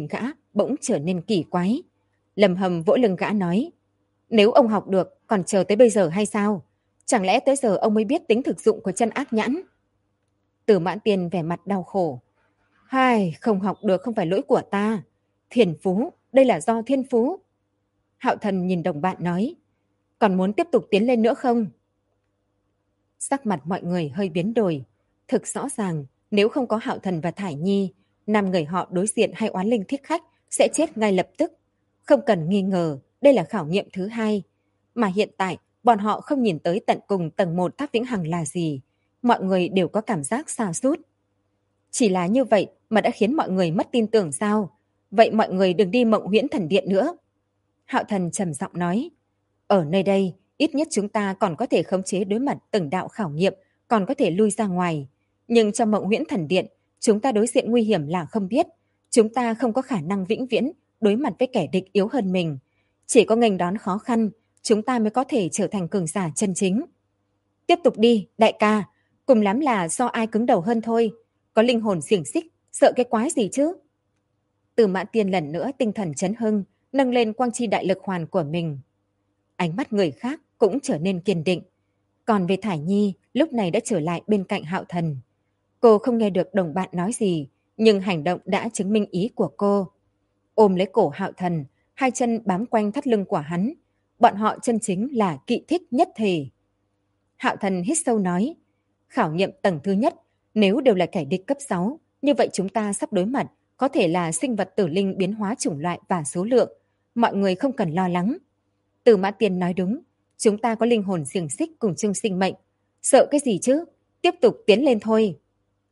bỗng trở nên kỳ quái. Lâm Hâm vỗ lưng gã nói, nếu ông học được còn chờ tới bây giờ hay sao? Chẳng lẽ tới giờ ông mới biết tính thực dụng của chân ác nhãn? Từ Mãn Tiên vẻ mặt đau khổ. Hai, không học được không phải lỗi của ta. Thiên phú, đây là do thiên phú. Hạo Thần nhìn đồng bạn nói, còn muốn tiếp tục tiến lên nữa không? Sắc mặt mọi người hơi biến đổi. Thực rõ ràng, nếu không có Hạo Thần và Thải Nhi, 5 người họ đối diện hay oán linh thích khách sẽ chết ngay lập tức. Không cần nghi ngờ, đây là khảo nghiệm thứ hai. Mà hiện tại, bọn họ không nhìn tới tận cùng tầng 1 tháp Vĩnh Hằng là gì. Mọi người đều có cảm giác sa sút. Chỉ là như vậy mà đã khiến mọi người mất tin tưởng sao? Vậy mọi người đừng đi Mộng Huyễn Thần Điện nữa. Hạo Thần trầm giọng nói, ở nơi đây, ít nhất chúng ta còn có thể khống chế đối mặt từng đạo khảo nghiệm, còn có thể lui ra ngoài. Nhưng trong Mộng Huyễn Thần Điện, chúng ta đối diện nguy hiểm là không biết. Chúng ta không có khả năng vĩnh viễn đối mặt với kẻ địch yếu hơn mình. Chỉ có nghênh đón khó khăn, chúng ta mới có thể trở thành cường giả chân chính. Tiếp tục đi, đại ca, cùng lắm là do ai cứng đầu hơn thôi. Có linh hồn xiềng xích, sợ cái quái gì chứ? Từ Mãn Tiên lần nữa tinh thần chấn hưng, nâng lên quang chi đại lực hoàn của mình. Ánh mắt người khác cũng trở nên kiên định. Còn về Thải Nhi, lúc này đã trở lại bên cạnh Hạo Thần. Cô không nghe được đồng bạn nói gì, nhưng hành động đã chứng minh ý của cô. Ôm lấy cổ Hạo Thần, hai chân bám quanh thắt lưng của hắn. Bọn họ chân chính là kỵ thích nhất thể. Hạo Thần hít sâu nói, khảo nghiệm tầng thứ nhất, nếu đều là kẻ địch cấp 6, như vậy chúng ta sắp đối mặt có thể là sinh vật tử linh biến hóa chủng loại và số lượng. Mọi người không cần lo lắng. Từ Mã Tiên nói đúng, chúng ta có linh hồn xiềng xích cùng chung sinh mệnh. Sợ cái gì chứ? Tiếp tục tiến lên thôi.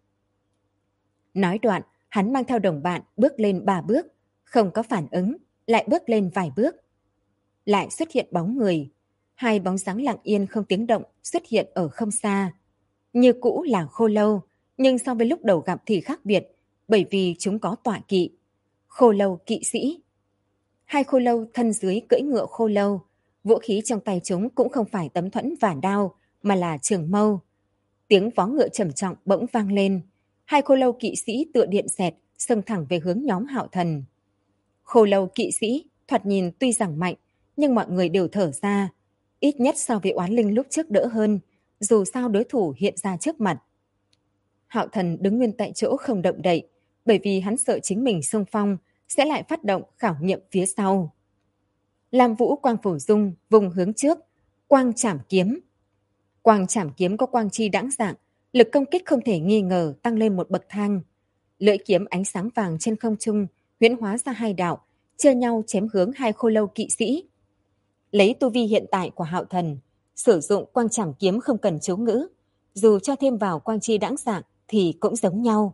Nói đoạn, hắn mang theo đồng bạn bước lên 3 bước, không có phản ứng, lại bước lên vài bước. Lại xuất hiện bóng người. 2 bóng dáng lặng yên không tiếng động xuất hiện ở không xa. Như cũ là Khô Lâu, nhưng so với lúc đầu gặp thì khác biệt, bởi vì chúng có tọa kỵ. Khô Lâu kỵ sĩ. 2 Khô Lâu thân dưới cưỡi ngựa Khô Lâu. Vũ khí trong tay chúng cũng không phải tấm thuẫn và đao, mà là trường mâu. Tiếng vó ngựa trầm trọng bỗng vang lên. 2 Khô Lâu kỵ sĩ tựa điện xẹt, xông thẳng về hướng nhóm Hạo Thần. Khô Lâu kỵ sĩ, thoạt nhìn tuy rằng mạnh, nhưng mọi người đều thở ra. Ít nhất so với oán linh lúc trước đỡ hơn, dù sao đối thủ hiện ra trước mặt. Hạo Thần đứng nguyên tại chỗ không động đậy, bởi vì hắn sợ chính mình xông phong sẽ lại phát động khảo nghiệm phía sau. Lam Vũ quang phổ dung vùng hướng trước, quang chảm kiếm. Quang chảm kiếm có quang chi đãng dạng, lực công kích không thể nghi ngờ tăng lên một bậc thang. Lưỡi kiếm ánh sáng vàng trên không trung huyễn hóa ra 2 đạo, chia nhau chém hướng 2 Khô Lâu kỵ sĩ. Lấy tu vi hiện tại của Hạo Thần, sử dụng quang chảm kiếm không cần chú ngữ, dù cho thêm vào quang chi đãng dạng thì cũng giống nhau.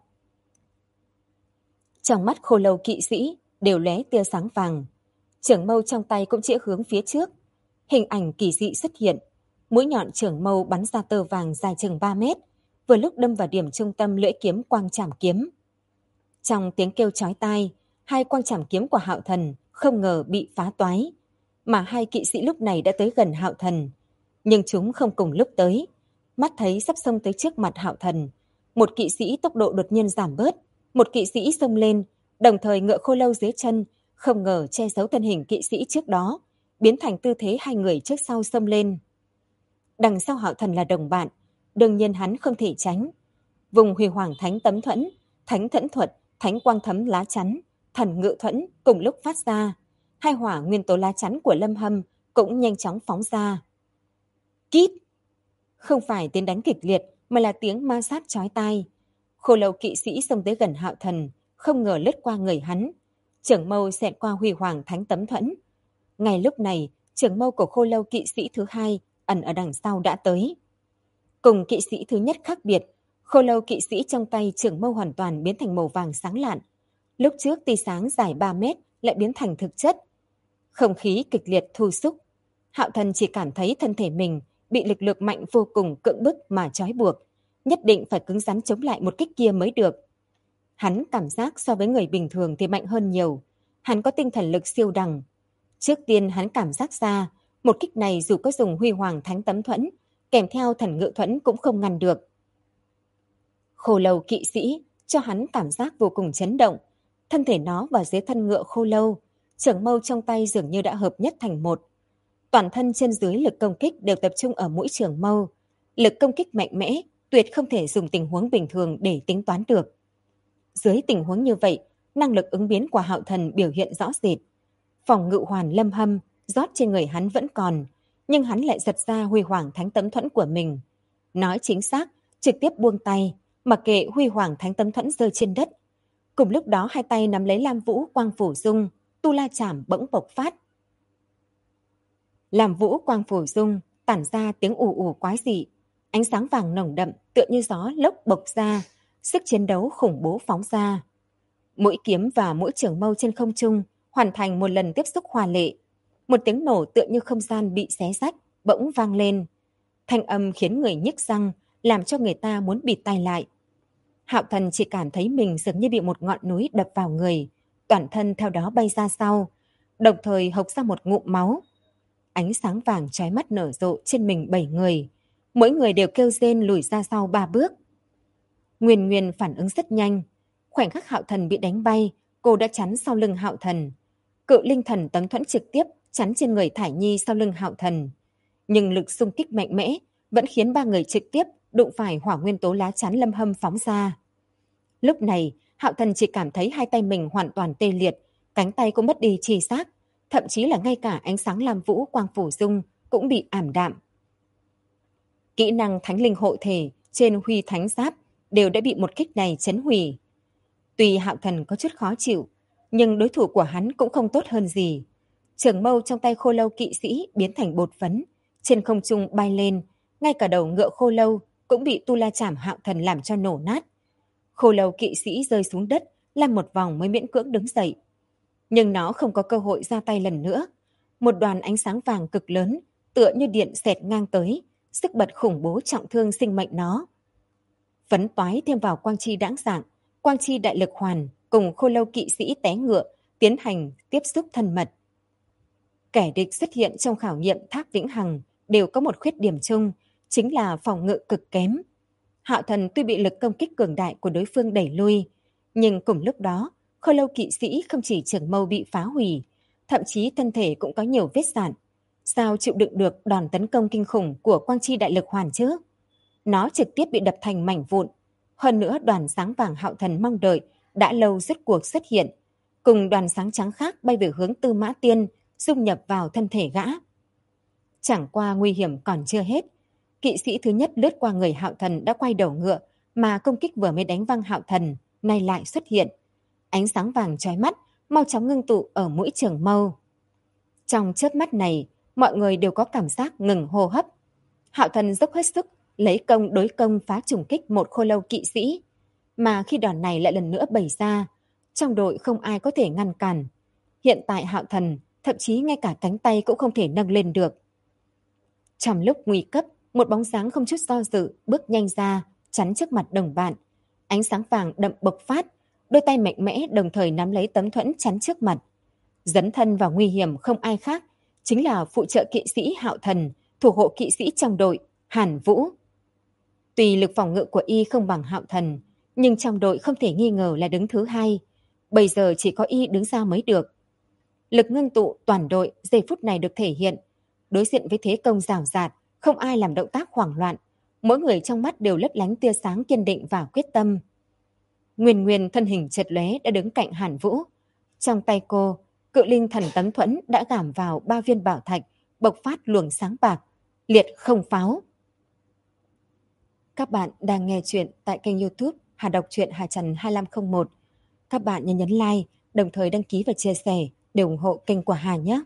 Trong mắt Khô Lâu kỵ sĩ đều lóe tia sáng vàng, chưởng mâu trong tay cũng chĩa hướng phía trước. Hình ảnh kỳ dị xuất hiện, mũi nhọn chưởng mâu bắn ra tơ vàng dài chừng 3 mét, vừa lúc đâm vào điểm trung tâm lưỡi kiếm quang chảm kiếm. Trong tiếng kêu chói tai, 2 quang chảm kiếm của Hạo Thần không ngờ bị phá toái, mà 2 kỵ sĩ lúc này đã tới gần Hạo Thần, nhưng chúng không cùng lúc tới. Mắt thấy sắp xông tới trước mặt Hạo Thần, một kỵ sĩ tốc độ đột nhiên giảm bớt, một kỵ sĩ xông lên, đồng thời ngựa Khô Lâu dưới chân không ngờ che giấu thân hình kỵ sĩ trước đó, biến thành tư thế 2 người trước sau xông lên. Đằng sau Hạo Thần là đồng bạn, đương nhiên hắn không thể tránh. Vùng Huy Hoàng Thánh Tấm Thuẫn, Thánh Thuẫn Thuật, Thánh Quang Thấm lá chắn, Thần Ngự Thuẫn cùng lúc phát ra. 2 hỏa nguyên tố lá chắn của Lâm Hâm cũng nhanh chóng phóng ra. Kít! Không phải tiếng đánh kịch liệt mà là tiếng ma sát chói tai. Khô Lâu kỵ sĩ xông tới gần Hạo Thần, không ngờ lướt qua người hắn. Chưởng mâu xẹt qua Huy Hoàng Thánh Tấm Thuẫn. Ngay lúc này, chưởng mâu của Khô Lâu kỵ sĩ thứ 2 ẩn ở đằng sau đã tới. Cùng kỵ sĩ thứ nhất khác biệt, Khô Lâu kỵ sĩ trong tay chưởng mâu hoàn toàn biến thành màu vàng sáng lạn. Lúc trước tia sáng dài 3 mét lại biến thành thực chất. Không khí kịch liệt thu xúc. Hạo Thần chỉ cảm thấy thân thể mình bị lực lượng mạnh vô cùng cưỡng bức mà trói buộc. Nhất định phải cứng rắn chống lại một kích kia mới được. Hắn cảm giác so với người bình thường thì mạnh hơn nhiều. Hắn có tinh thần lực siêu đẳng. Trước tiên hắn cảm giác ra, một kích này dù có dùng Huy Hoàng Thánh Tấm Thuẫn, kèm theo Thần Ngự Thuẫn cũng không ngăn được. Khô Lâu kỵ sĩ cho hắn cảm giác vô cùng chấn động. thân thể nó vào dưới thân ngựa khô lâu, trường mâu trong tay dường như đã hợp nhất thành một. Toàn thân trên dưới lực công kích đều tập trung ở mũi trường mâu. Lực công kích mạnh mẽ, tuyệt không thể dùng tình huống bình thường để tính toán được. Dưới tình huống như vậy, năng lực ứng biến của Hạo Thần biểu hiện rõ rệt. Phòng ngự hoàn lâm hâm, rót trên người hắn vẫn còn, nhưng hắn lại giật ra huy hoàng thánh tấm thuẫn của mình. Nói chính xác, trực tiếp buông tay, mặc kệ huy hoàng thánh tấm thuẫn rơi trên đất. Cùng lúc đó hai tay nắm lấy Lam Vũ Quang Phủ Dung, tu la chảm bỗng bộc phát. Lam Vũ Quang Phủ Dung tản ra tiếng ù ù quái dị, ánh sáng vàng nồng đậm tựa như gió lốc bộc ra, sức chiến đấu khủng bố phóng ra. Mũi kiếm và mũi trường mâu trên không trung hoàn thành một lần tiếp xúc hòa lệ. Một tiếng nổ tựa như không gian bị xé rách bỗng vang lên. Thanh âm khiến người nhức răng, làm cho người ta muốn bịt tai lại. Hạo Thần chỉ cảm thấy mình dường như bị một ngọn núi đập vào người, toàn thân theo đó bay ra sau, đồng thời hộc ra một ngụm máu. Ánh sáng vàng chói mắt nở rộ trên mình 7 người, mỗi người đều kêu rên lùi ra sau 3 bước. Nguyên Nguyên phản ứng rất nhanh, khoảnh khắc Hạo Thần bị đánh bay, cô đã chắn sau lưng Hạo Thần. Cự linh thần tấm thuẫn trực tiếp chắn trên người Thải Nhi sau lưng Hạo Thần. Nhưng lực xung kích mạnh mẽ vẫn khiến 3 người trực tiếp đụng phải hỏa nguyên tố lá chắn lâm hâm phóng ra. Lúc này, Hạo Thần chỉ cảm thấy hai tay mình hoàn toàn tê liệt, cánh tay cũng mất đi chi giác, thậm chí là ngay cả ánh sáng Lam Vũ Quang Phủ Dung cũng bị ảm đạm. Kỹ năng thánh linh hộ thể trên Huy Thánh Giáp đều đã bị một kích này chấn hủy. Tuy Hạo Thần có chút khó chịu, nhưng đối thủ của hắn cũng không tốt hơn gì. Trường mâu trong tay khô lâu kỵ sĩ biến thành bột phấn, trên không trung bay lên, ngay cả đầu ngựa khô lâu cũng bị tu la chảm Hạo Thần làm cho nổ nát. Khô lâu kỵ sĩ rơi xuống đất, lăn một vòng mới miễn cưỡng đứng dậy. Nhưng nó không có cơ hội ra tay lần nữa. Một đoàn ánh sáng vàng cực lớn, tựa như điện xẹt ngang tới, sức bật khủng bố trọng thương sinh mệnh nó. Phấn toái thêm vào quang chi đãng dạng, quang chi đại lực hoàn cùng khô lâu kỵ sĩ té ngựa, tiến hành tiếp xúc thân mật. Kẻ địch xuất hiện trong khảo nghiệm Tháp Vĩnh Hằng đều có một khuyết điểm chung, chính là phòng ngự cực kém. Hạo Thần tuy bị lực công kích cường đại của đối phương đẩy lui, nhưng cùng lúc đó, khô lâu kỵ sĩ không chỉ trường mâu bị phá hủy, thậm chí thân thể cũng có nhiều vết sạn. Sao chịu đựng được đòn tấn công kinh khủng của quang chi đại lực hoàn chứ? Nó trực tiếp bị đập thành mảnh vụn. Hơn nữa đoàn sáng vàng Hạo Thần mong đợi đã lâu rốt cuộc xuất hiện, cùng đoàn sáng trắng khác bay về hướng Tư Mã Tiên, dung nhập vào thân thể gã. Chẳng qua nguy hiểm còn chưa hết. Kỵ sĩ thứ nhất lướt qua người Hạo Thần đã quay đầu ngựa, mà công kích vừa mới đánh văng Hạo Thần nay lại xuất hiện. Ánh sáng vàng chói mắt mau chóng ngưng tụ ở mũi trường mâu. Trong chớp mắt này, mọi người đều có cảm giác ngừng hô hấp. Hạo Thần dốc hết sức lấy công đối công phá trùng kích một khô lâu kỵ sĩ, mà khi đòn này lại lần nữa bày ra, trong đội không ai có thể ngăn cản. Hiện tại Hạo Thần thậm chí ngay cả cánh tay cũng không thể nâng lên được. Trong lúc nguy cấp, một bóng dáng không chút do dự bước nhanh ra, chắn trước mặt đồng bạn. Ánh sáng vàng đậm bộc phát, đôi tay mạnh mẽ đồng thời nắm lấy tấm thuẫn chắn trước mặt. Dấn thân vào nguy hiểm không ai khác, chính là phụ trợ kỵ sĩ Hạo Thần, thủ hộ kỵ sĩ trong đội, Hàn Vũ. Tuy lực phòng ngự của y không bằng Hạo Thần, nhưng trong đội không thể nghi ngờ là đứng thứ hai. Bây giờ chỉ có y đứng ra mới được. Lực ngưng tụ toàn đội giây phút này được thể hiện. Đối diện với thế công rào rạt, không ai làm động tác hoảng loạn. Mỗi người trong mắt đều lấp lánh tia sáng kiên định và quyết tâm. Nguyên Nguyên thân hình chật lóe đã đứng cạnh Hàn Vũ. Trong tay cô, cự linh thần tấm thuẫn đã gảm vào 3 viên bảo thạch, bộc phát luồng sáng bạc, liệt không pháo. Các bạn đang nghe chuyện tại kênh YouTube Hà Đọc truyện Hà Trần 2501. Các bạn nhấn like, đồng thời đăng ký và chia sẻ để ủng hộ kênh của Hà nhé.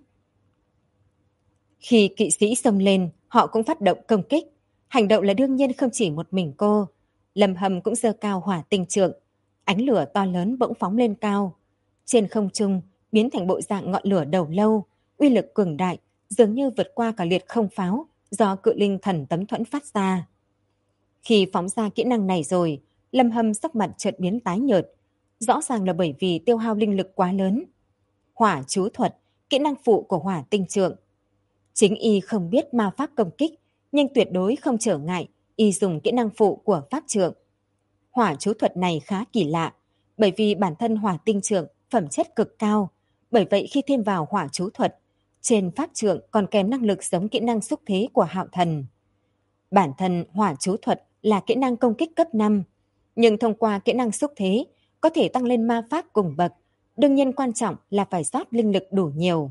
Khi kỵ sĩ xông lên, họ cũng phát động công kích. Hành động là đương nhiên không chỉ một mình cô. Lâm Hâm cũng giơ cao hỏa tinh trượng. Ánh lửa to lớn bỗng phóng lên cao. Trên không trung, biến thành bộ dạng ngọn lửa đầu lâu, uy lực cường đại, dường như vượt qua cả liệt không pháo do cự linh thần tấm thuẫn phát ra. Khi phóng ra kỹ năng này rồi, Lâm Hâm sắc mặt chợt biến tái nhợt. Rõ ràng là bởi vì tiêu hao linh lực quá lớn. Hỏa chú thuật, kỹ năng phụ của hỏa tinh trượng. Chính y không biết ma pháp công kích, nhưng tuyệt đối không trở ngại y dùng kỹ năng phụ của pháp trượng. Hỏa chú thuật này khá kỳ lạ, bởi vì bản thân hỏa tinh trượng phẩm chất cực cao, bởi vậy khi thêm vào hỏa chú thuật, trên pháp trượng còn kèm năng lực giống kỹ năng xúc thế của Hạo Thần. Bản thân hỏa chú thuật là kỹ năng công kích cấp 5, nhưng thông qua kỹ năng xúc thế có thể tăng lên ma pháp cùng bậc, đương nhiên quan trọng là phải rót linh lực đủ nhiều.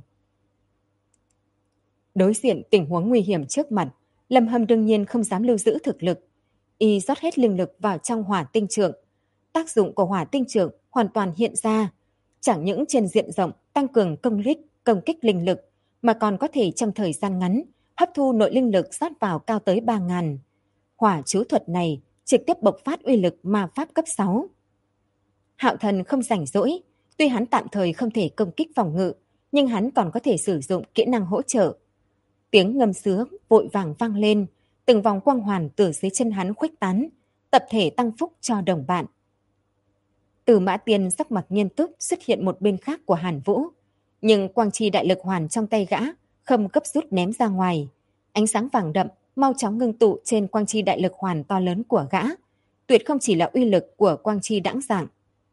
Đối diện tình huống nguy hiểm trước mặt, Lâm Hâm đương nhiên không dám lưu giữ thực lực. Y rót hết linh lực vào trong hỏa tinh trượng. Tác dụng của hỏa tinh trượng hoàn toàn hiện ra, chẳng những trên diện rộng tăng cường công kích linh lực, mà còn có thể trong thời gian ngắn hấp thu nội linh lực rót vào cao tới 3.000. Hỏa chú thuật này trực tiếp bộc phát uy lực ma pháp cấp 6. Hạo Thần không rảnh rỗi, tuy hắn tạm thời không thể công kích phòng ngự, nhưng hắn còn có thể sử dụng kỹ năng hỗ trợ. Tiếng ngâm sướng vội vàng vang lên, từng vòng quang hoàn từ dưới chân hắn khuếch tán, tập thể tăng phúc cho đồng bạn. Từ Mã Tiên sắc mặt nghiêm túc xuất hiện một bên khác của Hàn Vũ, nhưng quang chi đại lực hoàn trong tay gã không gấp rút ném ra ngoài. Ánh sáng vàng đậm mau chóng ngưng tụ trên quang chi đại lực hoàn to lớn của gã, tuyệt không chỉ là uy lực của quang chi đãng dạng.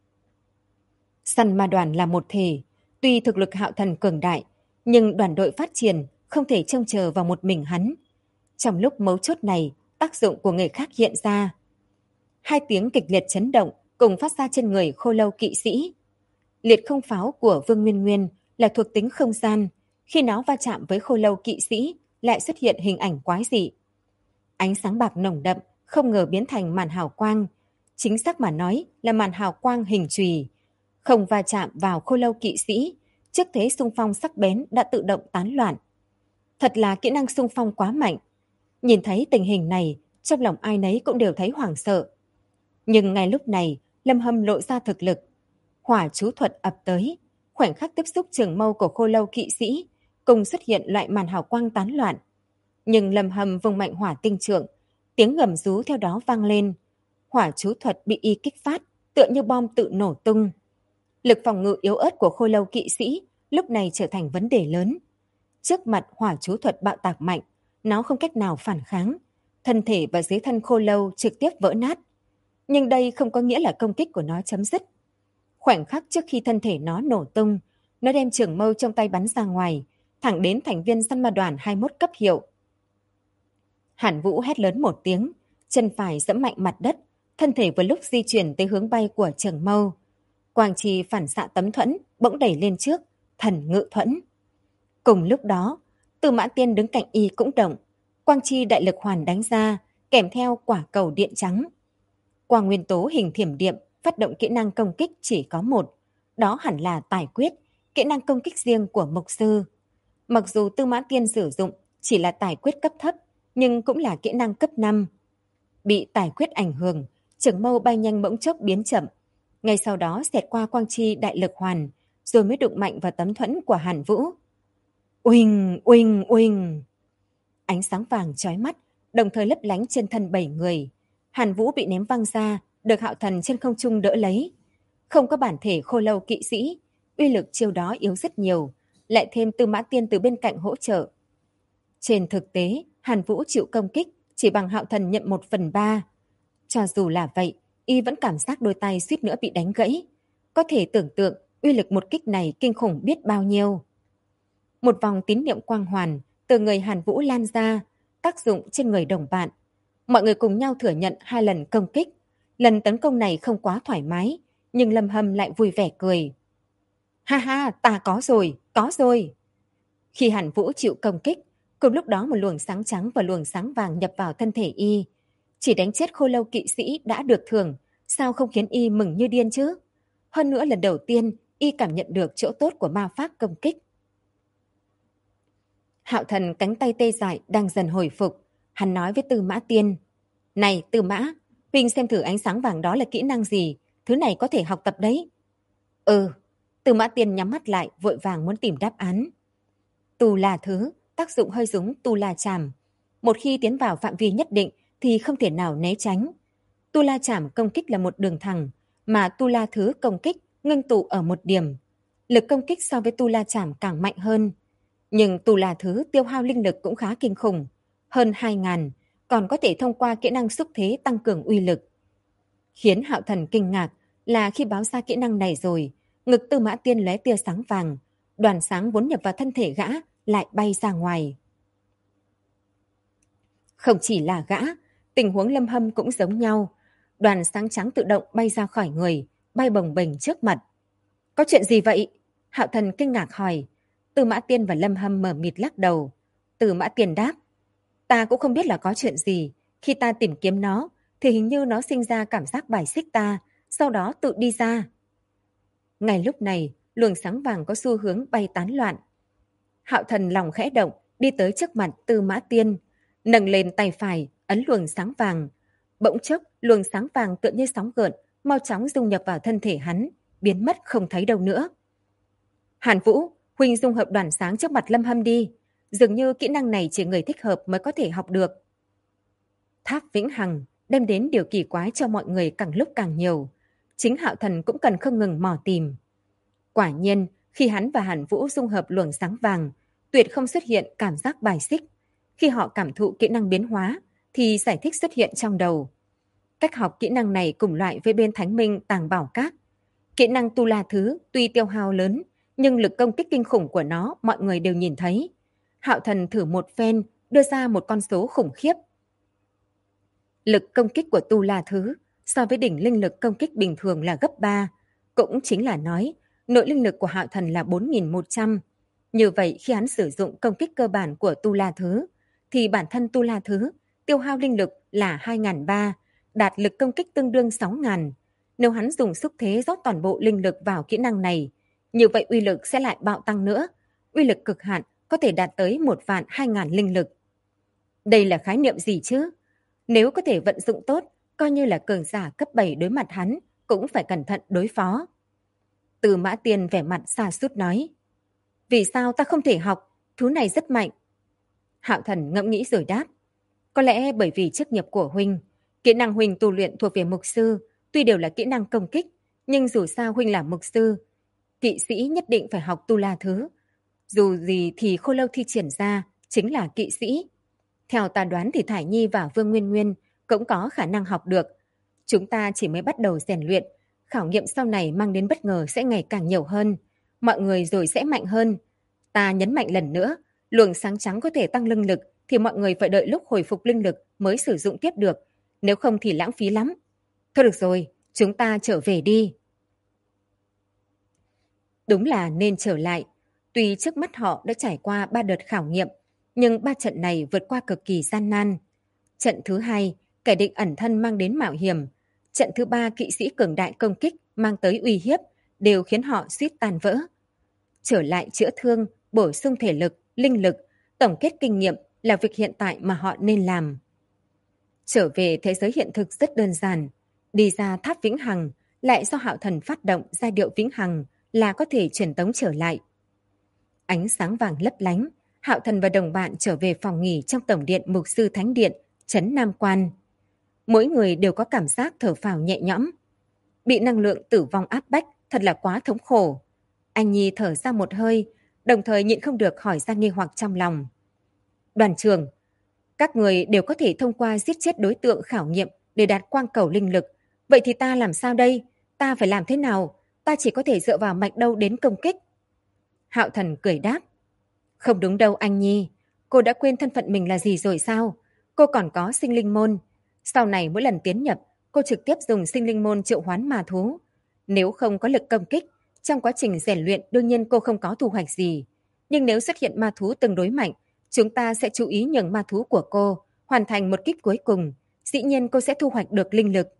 Săn ma đoàn là một thể, tuy thực lực Hạo Thần cường đại, nhưng đoàn đội phát triển không thể trông chờ vào một mình hắn. Trong lúc mấu chốt này, tác dụng của người khác hiện ra. Hai tiếng kịch liệt chấn động cùng phát ra trên người Khô Lâu kỵ sĩ. Liệt không pháo của Vương Nguyên Nguyên là thuộc tính không gian, khi nó va chạm với Khô Lâu kỵ sĩ lại xuất hiện hình ảnh quái dị. Ánh sáng bạc nồng đậm không ngờ biến thành màn hào quang, chính xác mà nói là màn hào quang hình chùy, không va chạm vào Khô Lâu kỵ sĩ, trước thế xung phong sắc bén đã tự động tán loạn. Thật là kỹ năng xung phong quá mạnh. Nhìn thấy tình hình này, trong lòng ai nấy cũng đều thấy hoảng sợ. Nhưng ngay lúc này, Lâm Hâm lộ ra thực lực. Hỏa chú thuật ập tới, khoảnh khắc tiếp xúc trường mâu của Khô Lâu kỵ sĩ, cùng xuất hiện loại màn hào quang tán loạn. Nhưng Lâm Hâm vung mạnh hỏa tinh trượng, tiếng gầm rú theo đó vang lên. Hỏa chú thuật bị y kích phát, tựa như bom tự nổ tung. Lực phòng ngự yếu ớt của Khô Lâu kỵ sĩ lúc này trở thành vấn đề lớn. Trước mặt hỏa chú thuật bạo tạc mạnh, nó không cách nào phản kháng, thân thể và dưới thân Khô Lâu trực tiếp vỡ nát. Nhưng đây không có nghĩa là công kích của nó chấm dứt. Khoảnh khắc trước khi thân thể nó nổ tung, nó đem trường mâu trong tay bắn ra ngoài, thẳng đến thành viên săn ma đoàn 21 cấp hiệu. Hàn Vũ hét lớn một tiếng, chân phải giẫm mạnh mặt đất, thân thể vừa lúc di chuyển tới hướng bay của trường mâu. Quang chi phản xạ tấm thuẫn bỗng đẩy lên trước, thần ngự thuẫn. Cùng lúc đó, Từ Mã Tiên đứng cạnh y cũng động, quang chi đại lực hoàn đánh ra, kèm theo quả cầu điện trắng. Quang nguyên tố hình thiểm điện phát động kỹ năng công kích chỉ có một, đó hẳn là tài quyết, kỹ năng công kích riêng của mục sư. Mặc dù Tư Mã Tiên sử dụng chỉ là tài quyết cấp thấp, nhưng cũng là kỹ năng cấp 5. Bị tài quyết ảnh hưởng, trường mâu bay nhanh bỗng chốc biến chậm, ngay sau đó xẹt qua quang chi đại lực hoàn, rồi mới đụng mạnh vào tấm thuẫn của Hàn Vũ. Uỳnh, uỳnh, uỳnh. Ánh sáng vàng chói mắt, đồng thời lấp lánh trên thân 7 người. Hàn Vũ bị ném văng ra, được Hạo Thần trên không trung đỡ lấy. Không có bản thể Khô Lâu kỵ sĩ, uy lực chiêu đó yếu rất nhiều, lại thêm Tư Mã Tiên từ bên cạnh hỗ trợ. Trên thực tế, Hàn Vũ chịu công kích chỉ bằng Hạo Thần nhận 1/3. Cho dù là vậy, y vẫn cảm giác đôi tay suýt nữa bị đánh gãy. Có thể tưởng tượng uy lực một kích này kinh khủng biết bao nhiêu. Một vòng tín niệm quang hoàn từ người Hàn Vũ lan ra, tác dụng trên người đồng bạn. Mọi người cùng nhau thừa nhận 2 lần công kích. Lần tấn công này không quá thoải mái, nhưng Lâm Hâm lại vui vẻ cười. Ha ha, ta có rồi, có rồi. Khi Hàn Vũ chịu công kích, cùng lúc đó một luồng sáng trắng và luồng sáng vàng nhập vào thân thể y. Chỉ đánh chết Khô Lâu kỵ sĩ đã được thưởng, sao không khiến y mừng như điên chứ? Hơn nữa lần đầu tiên, y cảm nhận được chỗ tốt của ma pháp công kích. Hạo Thần cánh tay tê dại đang dần hồi phục. Hắn nói với Tư Mã Tiên. Này Tư Mã, huynh xem thử ánh sáng vàng đó là kỹ năng gì, thứ này có thể học tập đấy. Tư Mã Tiên nhắm mắt lại, vội vàng muốn tìm đáp án. Tu La thứ, tác dụng hơi giống Tu La Chảm. Một khi tiến vào phạm vi nhất định thì không thể nào né tránh. Tu La Chảm công kích là một đường thẳng, mà Tu La thứ công kích ngưng tụ ở một điểm. Lực công kích so với Tu La Chảm càng mạnh hơn. Nhưng Tu La thứ tiêu hao linh lực cũng khá kinh khủng, hơn 2.000, còn có thể thông qua kỹ năng xúc thế tăng cường uy lực. Khiến Hạo Thần kinh ngạc là khi báo ra kỹ năng này rồi, Ngực Tư Mã Tiên lóe tia sáng vàng, đoàn sáng vốn nhập vào thân thể gã lại bay ra ngoài. Không chỉ là gã, tình huống Lâm Hâm cũng giống nhau. Đoàn sáng trắng tự động bay ra khỏi người, bay bồng bềnh trước mặt. Có chuyện gì vậy? Hạo Thần kinh ngạc hỏi. Tư Mã Tiên và Lâm Hâm mờ mịt lắc đầu. Tư Mã Tiên đáp. Ta cũng không biết là có chuyện gì. Khi ta tìm kiếm nó, thì hình như nó sinh ra cảm giác bài xích ta, sau đó tự đi ra. Ngay lúc này, luồng sáng vàng có xu hướng bay tán loạn. Hạo Thần lòng khẽ động, đi tới trước mặt Tư Mã Tiên, nâng lên tay phải, ấn luồng sáng vàng. Bỗng chốc, luồng sáng vàng tựa như sóng gợn, mau chóng dung nhập vào thân thể hắn, biến mất không thấy đâu nữa. Hàn Vũ, huynh dung hợp đoàn sáng trước mặt Lâm Hâm đi. Dường như kỹ năng này chỉ người thích hợp mới có thể học được. Tháp Vĩnh Hằng đem đến điều kỳ quái cho mọi người càng lúc càng nhiều. Chính Hạo Thần cũng cần không ngừng mò tìm. Quả nhiên, khi hắn và Hàn Vũ dung hợp luồng sáng vàng, tuyệt không xuất hiện cảm giác bài xích. Khi họ cảm thụ kỹ năng biến hóa, thì giải thích xuất hiện trong đầu. Cách học kỹ năng này cùng loại với bên Thánh Minh Tàng Bảo Các. Kỹ năng Tu La Thứ tuy tiêu hao lớn, nhưng lực công kích kinh khủng của nó mọi người đều nhìn thấy. Hạo Thần thử một phen, đưa ra một con số khủng khiếp. Lực công kích của Tu La Thứ so với đỉnh linh lực công kích bình thường là gấp 3, cũng chính là nói nội linh lực của Hạo Thần là 4.100. Như vậy khi hắn sử dụng công kích cơ bản của Tu La Thứ, thì bản thân Tu La Thứ tiêu hao linh lực là 2.300, đạt lực công kích tương đương 6.000. Nếu hắn dùng xúc thế rót toàn bộ linh lực vào kỹ năng này, như vậy uy lực sẽ lại bạo tăng nữa. Uy lực cực hạn có thể đạt tới 1.200.000 linh lực. Đây là khái niệm gì chứ? Nếu có thể vận dụng tốt, coi như là cường giả cấp 7 đối mặt hắn, cũng phải cẩn thận đối phó. Tư Mã Tiên vẻ mặt sa sút nói. Vì sao ta không thể học? Thứ này rất mạnh. Hạo Thần ngẫm nghĩ rồi đáp. Có lẽ bởi vì chức nghiệp của huynh, kỹ năng huynh tu luyện thuộc về mục sư, tuy đều là kỹ năng công kích, nhưng dù sao huynh là mục sư, kỵ sĩ nhất định phải học Tu La Thứ. Dù gì thì Khô Lâu thi triển ra chính là kỵ sĩ. Theo ta đoán thì Thải Nhi và Vương Nguyên Nguyên cũng có khả năng học được. Chúng ta chỉ mới bắt đầu rèn luyện, khảo nghiệm sau này mang đến bất ngờ sẽ ngày càng nhiều hơn. Mọi người rồi sẽ mạnh hơn. Ta nhấn mạnh lần nữa, luồng sáng trắng có thể tăng linh lực thì mọi người phải đợi lúc hồi phục linh lực mới sử dụng tiếp được. Nếu không thì lãng phí lắm. Thôi được rồi, chúng ta trở về đi. Đúng là nên trở lại. Tuy trước mắt họ đã trải qua 3 đợt khảo nghiệm, nhưng 3 trận này vượt qua cực kỳ gian nan. Trận thứ 2, kẻ địch ẩn thân mang đến mạo hiểm. Trận thứ 3, kỵ sĩ cường đại công kích mang tới uy hiếp, đều khiến họ suýt tan vỡ. Trở lại chữa thương, bổ sung thể lực, linh lực, tổng kết kinh nghiệm là việc hiện tại mà họ nên làm. Trở về thế giới hiện thực rất đơn giản. Đi ra tháp Vĩnh Hằng, lại do Hạo Thần phát động giai điệu Vĩnh Hằng là có thể truyền tống trở lại. Ánh sáng vàng lấp lánh, Hạo Thần và đồng bạn trở về phòng nghỉ trong tổng điện Mục Sư Thánh Điện, trấn Nam Quan. Mỗi người đều có cảm giác thở phào nhẹ nhõm. Bị năng lượng tử vong áp bách, thật là quá thống khổ. Anh Nhi thở ra một hơi, đồng thời nhịn không được hỏi ra nghi hoặc trong lòng. Đoàn trưởng, các người đều có thể thông qua giết chết đối tượng khảo nghiệm để đạt quang cầu linh lực. Vậy thì ta làm sao đây? Ta phải làm thế nào? Ta chỉ có thể dựa vào mạch đâu đến công kích. Hạo Thần cười đáp. Không đúng đâu anh Nhi. Cô đã quên thân phận mình là gì rồi sao? Cô còn có sinh linh môn. Sau này mỗi lần tiến nhập, cô trực tiếp dùng sinh linh môn triệu hoán ma thú. Nếu không có lực công kích, trong quá trình rèn luyện đương nhiên cô không có thu hoạch gì. Nhưng nếu xuất hiện ma thú tương đối mạnh, chúng ta sẽ chú ý nhường ma thú của cô, hoàn thành một kíp cuối cùng. Dĩ nhiên cô sẽ thu hoạch được linh lực.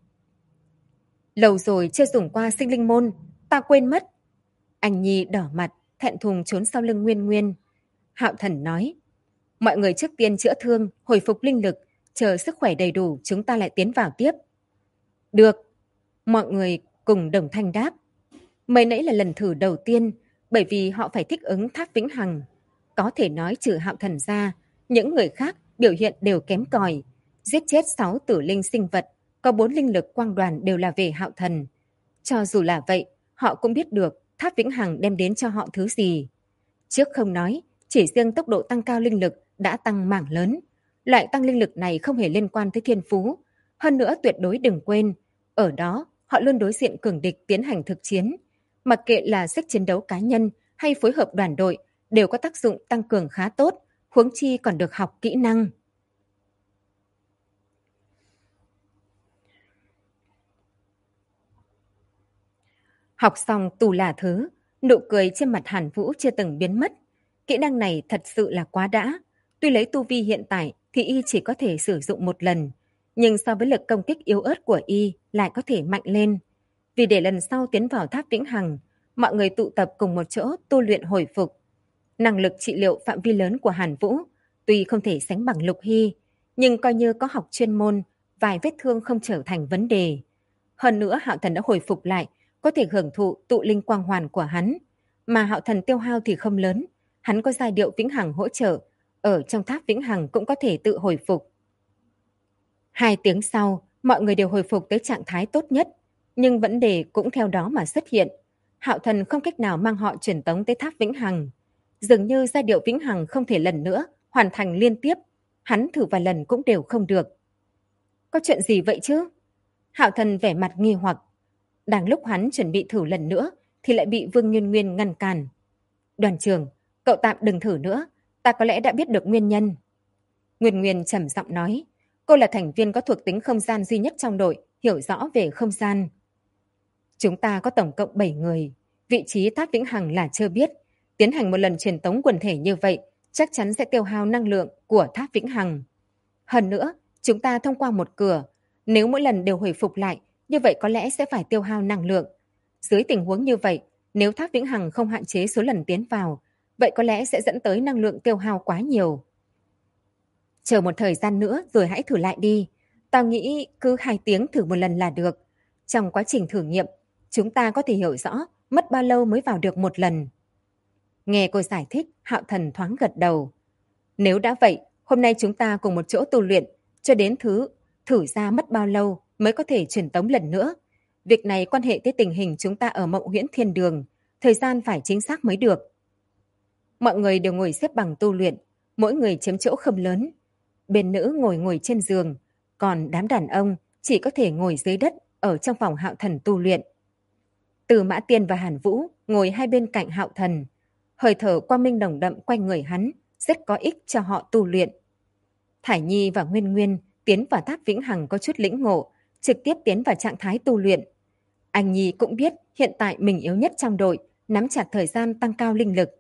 Lâu rồi chưa dùng qua sinh linh môn, ta quên mất. Anh Nhi đỏ mặt, thẹn thùng trốn sau lưng Nguyên Nguyên. Hạo Thần nói, mọi người trước tiên chữa thương, hồi phục linh lực, chờ sức khỏe đầy đủ chúng ta lại tiến vào tiếp. Được, mọi người cùng đồng thanh đáp. Mới nãy là lần thử đầu tiên, bởi vì họ phải thích ứng tháp Vĩnh Hằng. Có thể nói trừ Hạo Thần ra, những người khác biểu hiện đều kém cỏi. Giết chết 6 tử linh sinh vật, có 4 linh lực quang đoàn đều là về Hạo Thần. Cho dù là vậy, họ cũng biết được tháp Vĩnh Hằng đem đến cho họ thứ gì. Trước không nói, chỉ riêng tốc độ tăng cao linh lực đã tăng mảng lớn. Loại tăng linh lực này không hề liên quan tới thiên phú. Hơn nữa tuyệt đối đừng quên, ở đó họ luôn đối diện cường địch tiến hành thực chiến. Mặc kệ là sức chiến đấu cá nhân hay phối hợp đoàn đội đều có tác dụng tăng cường khá tốt, huống chi còn được học kỹ năng. Học xong tù là thứ, nụ cười trên mặt Hàn Vũ chưa từng biến mất. Kỹ năng này thật sự là quá đã. Tuy lấy tu vi hiện tại thì y chỉ có thể sử dụng một lần, nhưng so với lực công kích yếu ớt của y lại có thể mạnh lên. Vì để lần sau tiến vào tháp vĩnh hằng, mọi người tụ tập cùng một chỗ tu luyện hồi phục. Năng lực trị liệu phạm vi lớn của Hàn Vũ tuy không thể sánh bằng Lục Hy, nhưng coi như có học chuyên môn, vài vết thương không trở thành vấn đề. Hơn nữa Hạo Thần đã hồi phục lại, có thể hưởng thụ tụ linh quang hoàn của hắn, mà Hạo Thần tiêu hao thì không lớn, hắn có giai điệu vĩnh hằng hỗ trợ, ở trong tháp vĩnh hằng cũng có thể tự hồi phục. 2 tiếng sau, mọi người đều hồi phục tới trạng thái tốt nhất, nhưng vấn đề cũng theo đó mà xuất hiện. Hạo Thần không cách nào mang họ truyền tống tới tháp vĩnh hằng. Dường như giai điệu vĩnh hằng không thể lần nữa hoàn thành liên tiếp, hắn thử vài lần cũng đều không được. Có chuyện gì vậy chứ? Hạo Thần vẻ mặt nghi hoặc. Đang lúc hắn chuẩn bị thử lần nữa thì lại bị Vương Nguyên Nguyên ngăn cản. Đoàn trưởng, cậu tạm đừng thử nữa, ta có lẽ đã biết được nguyên nhân. Nguyên Nguyên trầm giọng nói, cô là thành viên có thuộc tính không gian duy nhất trong đội, hiểu rõ về không gian. Chúng ta có tổng cộng 7 người, vị trí tháp vĩnh hằng là chưa biết. Tiến hành một lần truyền tống quần thể như vậy, chắc chắn sẽ tiêu hao năng lượng của tháp vĩnh hằng. Hơn nữa, chúng ta thông qua một cửa, nếu mỗi lần đều hồi phục lại, như vậy có lẽ sẽ phải tiêu hao năng lượng. Dưới tình huống như vậy, nếu tháp vĩnh hằng không hạn chế số lần tiến vào, vậy có lẽ sẽ dẫn tới năng lượng tiêu hao quá nhiều. Chờ một thời gian nữa rồi hãy thử lại đi. Tao nghĩ cứ 2 tiếng thử một lần là được. Trong quá trình thử nghiệm, chúng ta có thể hiểu rõ mất bao lâu mới vào được một lần. Nghe cô giải thích, Hạo Thần thoáng gật đầu. Nếu đã vậy, hôm nay chúng ta cùng một chỗ tu luyện, cho đến thử ra mất bao lâu mới có thể truyền tống lần nữa. Việc này quan hệ tới tình hình chúng ta ở Mộng Huyễn Thiên Đường, thời gian phải chính xác mới được. Mọi người đều ngồi xếp bằng tu luyện, mỗi người chiếm chỗ không lớn. Bên nữ ngồi trên giường, còn đám đàn ông chỉ có thể ngồi dưới đất ở trong phòng Hạo Thần tu luyện. Từ Mã Tiên và Hàn Vũ ngồi hai bên cạnh Hạo Thần, hơi thở quang minh nồng đậm quanh người hắn, rất có ích cho họ tu luyện. Thải Nhi và Nguyên Nguyên tiến vào tháp vĩnh hằng có chút lĩnh ngộ, trực tiếp tiến vào trạng thái tu luyện. Anh Nhi cũng biết hiện tại mình yếu nhất trong đội, nắm chặt thời gian tăng cao linh lực.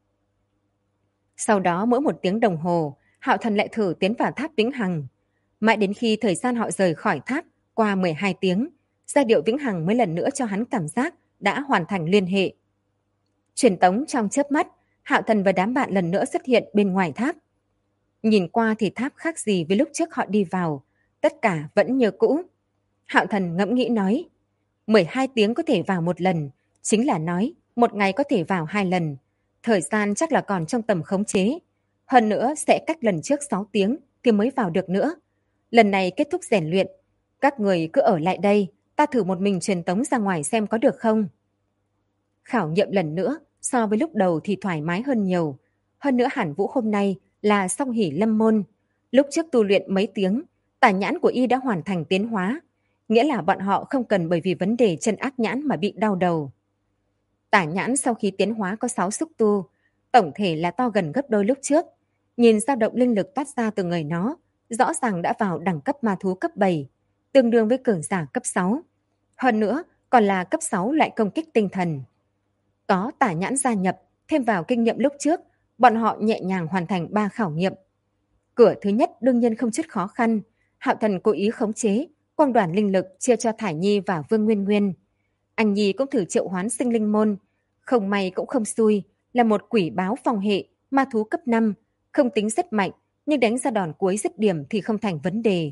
Sau đó mỗi 1 tiếng đồng hồ, Hạo Thần lại thử tiến vào tháp vĩnh hằng. Mãi đến khi thời gian họ rời khỏi tháp qua 12 tiếng, giai điệu vĩnh hằng mới lần nữa cho hắn cảm giác đã hoàn thành liên hệ. Truyền tống trong chớp mắt, Hạo Thần và đám bạn lần nữa xuất hiện bên ngoài tháp. Nhìn qua thì tháp khác gì với lúc trước họ đi vào, tất cả vẫn như cũ. Hạo Thần ngẫm nghĩ nói, 12 tiếng có thể vào một lần, chính là nói một ngày có thể vào 2 lần. Thời gian chắc là còn trong tầm khống chế. Hơn nữa sẽ cách lần trước 6 tiếng thì mới vào được nữa. Lần này kết thúc rèn luyện, các người cứ ở lại đây, ta thử một mình truyền tống ra ngoài xem có được không. Khảo nghiệm lần nữa, so với lúc đầu thì thoải mái hơn nhiều. Hơn nữa Hàn Vũ hôm nay là song hỷ lâm môn. Lúc trước tu luyện mấy tiếng, tà nhãn của y đã hoàn thành tiến hóa. Nghĩa là bọn họ không cần bởi vì vấn đề chân ác nhãn mà bị đau đầu. Tà nhãn sau khi tiến hóa có 6 xúc tu, tổng thể là to gần gấp đôi lúc trước. Nhìn dao động linh lực toát ra từ người nó, rõ ràng đã vào đẳng cấp ma thú cấp 7, tương đương với cường giả cấp 6. Hơn nữa, còn là cấp 6 loại công kích tinh thần. Có tà nhãn gia nhập, thêm vào kinh nghiệm lúc trước, bọn họ nhẹ nhàng hoàn thành 3 khảo nghiệm. Cửa thứ nhất đương nhiên không chút khó khăn, Hạo Thần cố ý khống chế, quang đoàn linh lực chia cho Thải Nhi và Vương Nguyên Nguyên. Anh Nhi cũng thử triệu hoán sinh linh môn, không may cũng không xui, là một quỷ báo phòng hệ, ma thú cấp 5, không tính rất mạnh, nhưng đánh ra đòn cuối dứt điểm thì không thành vấn đề.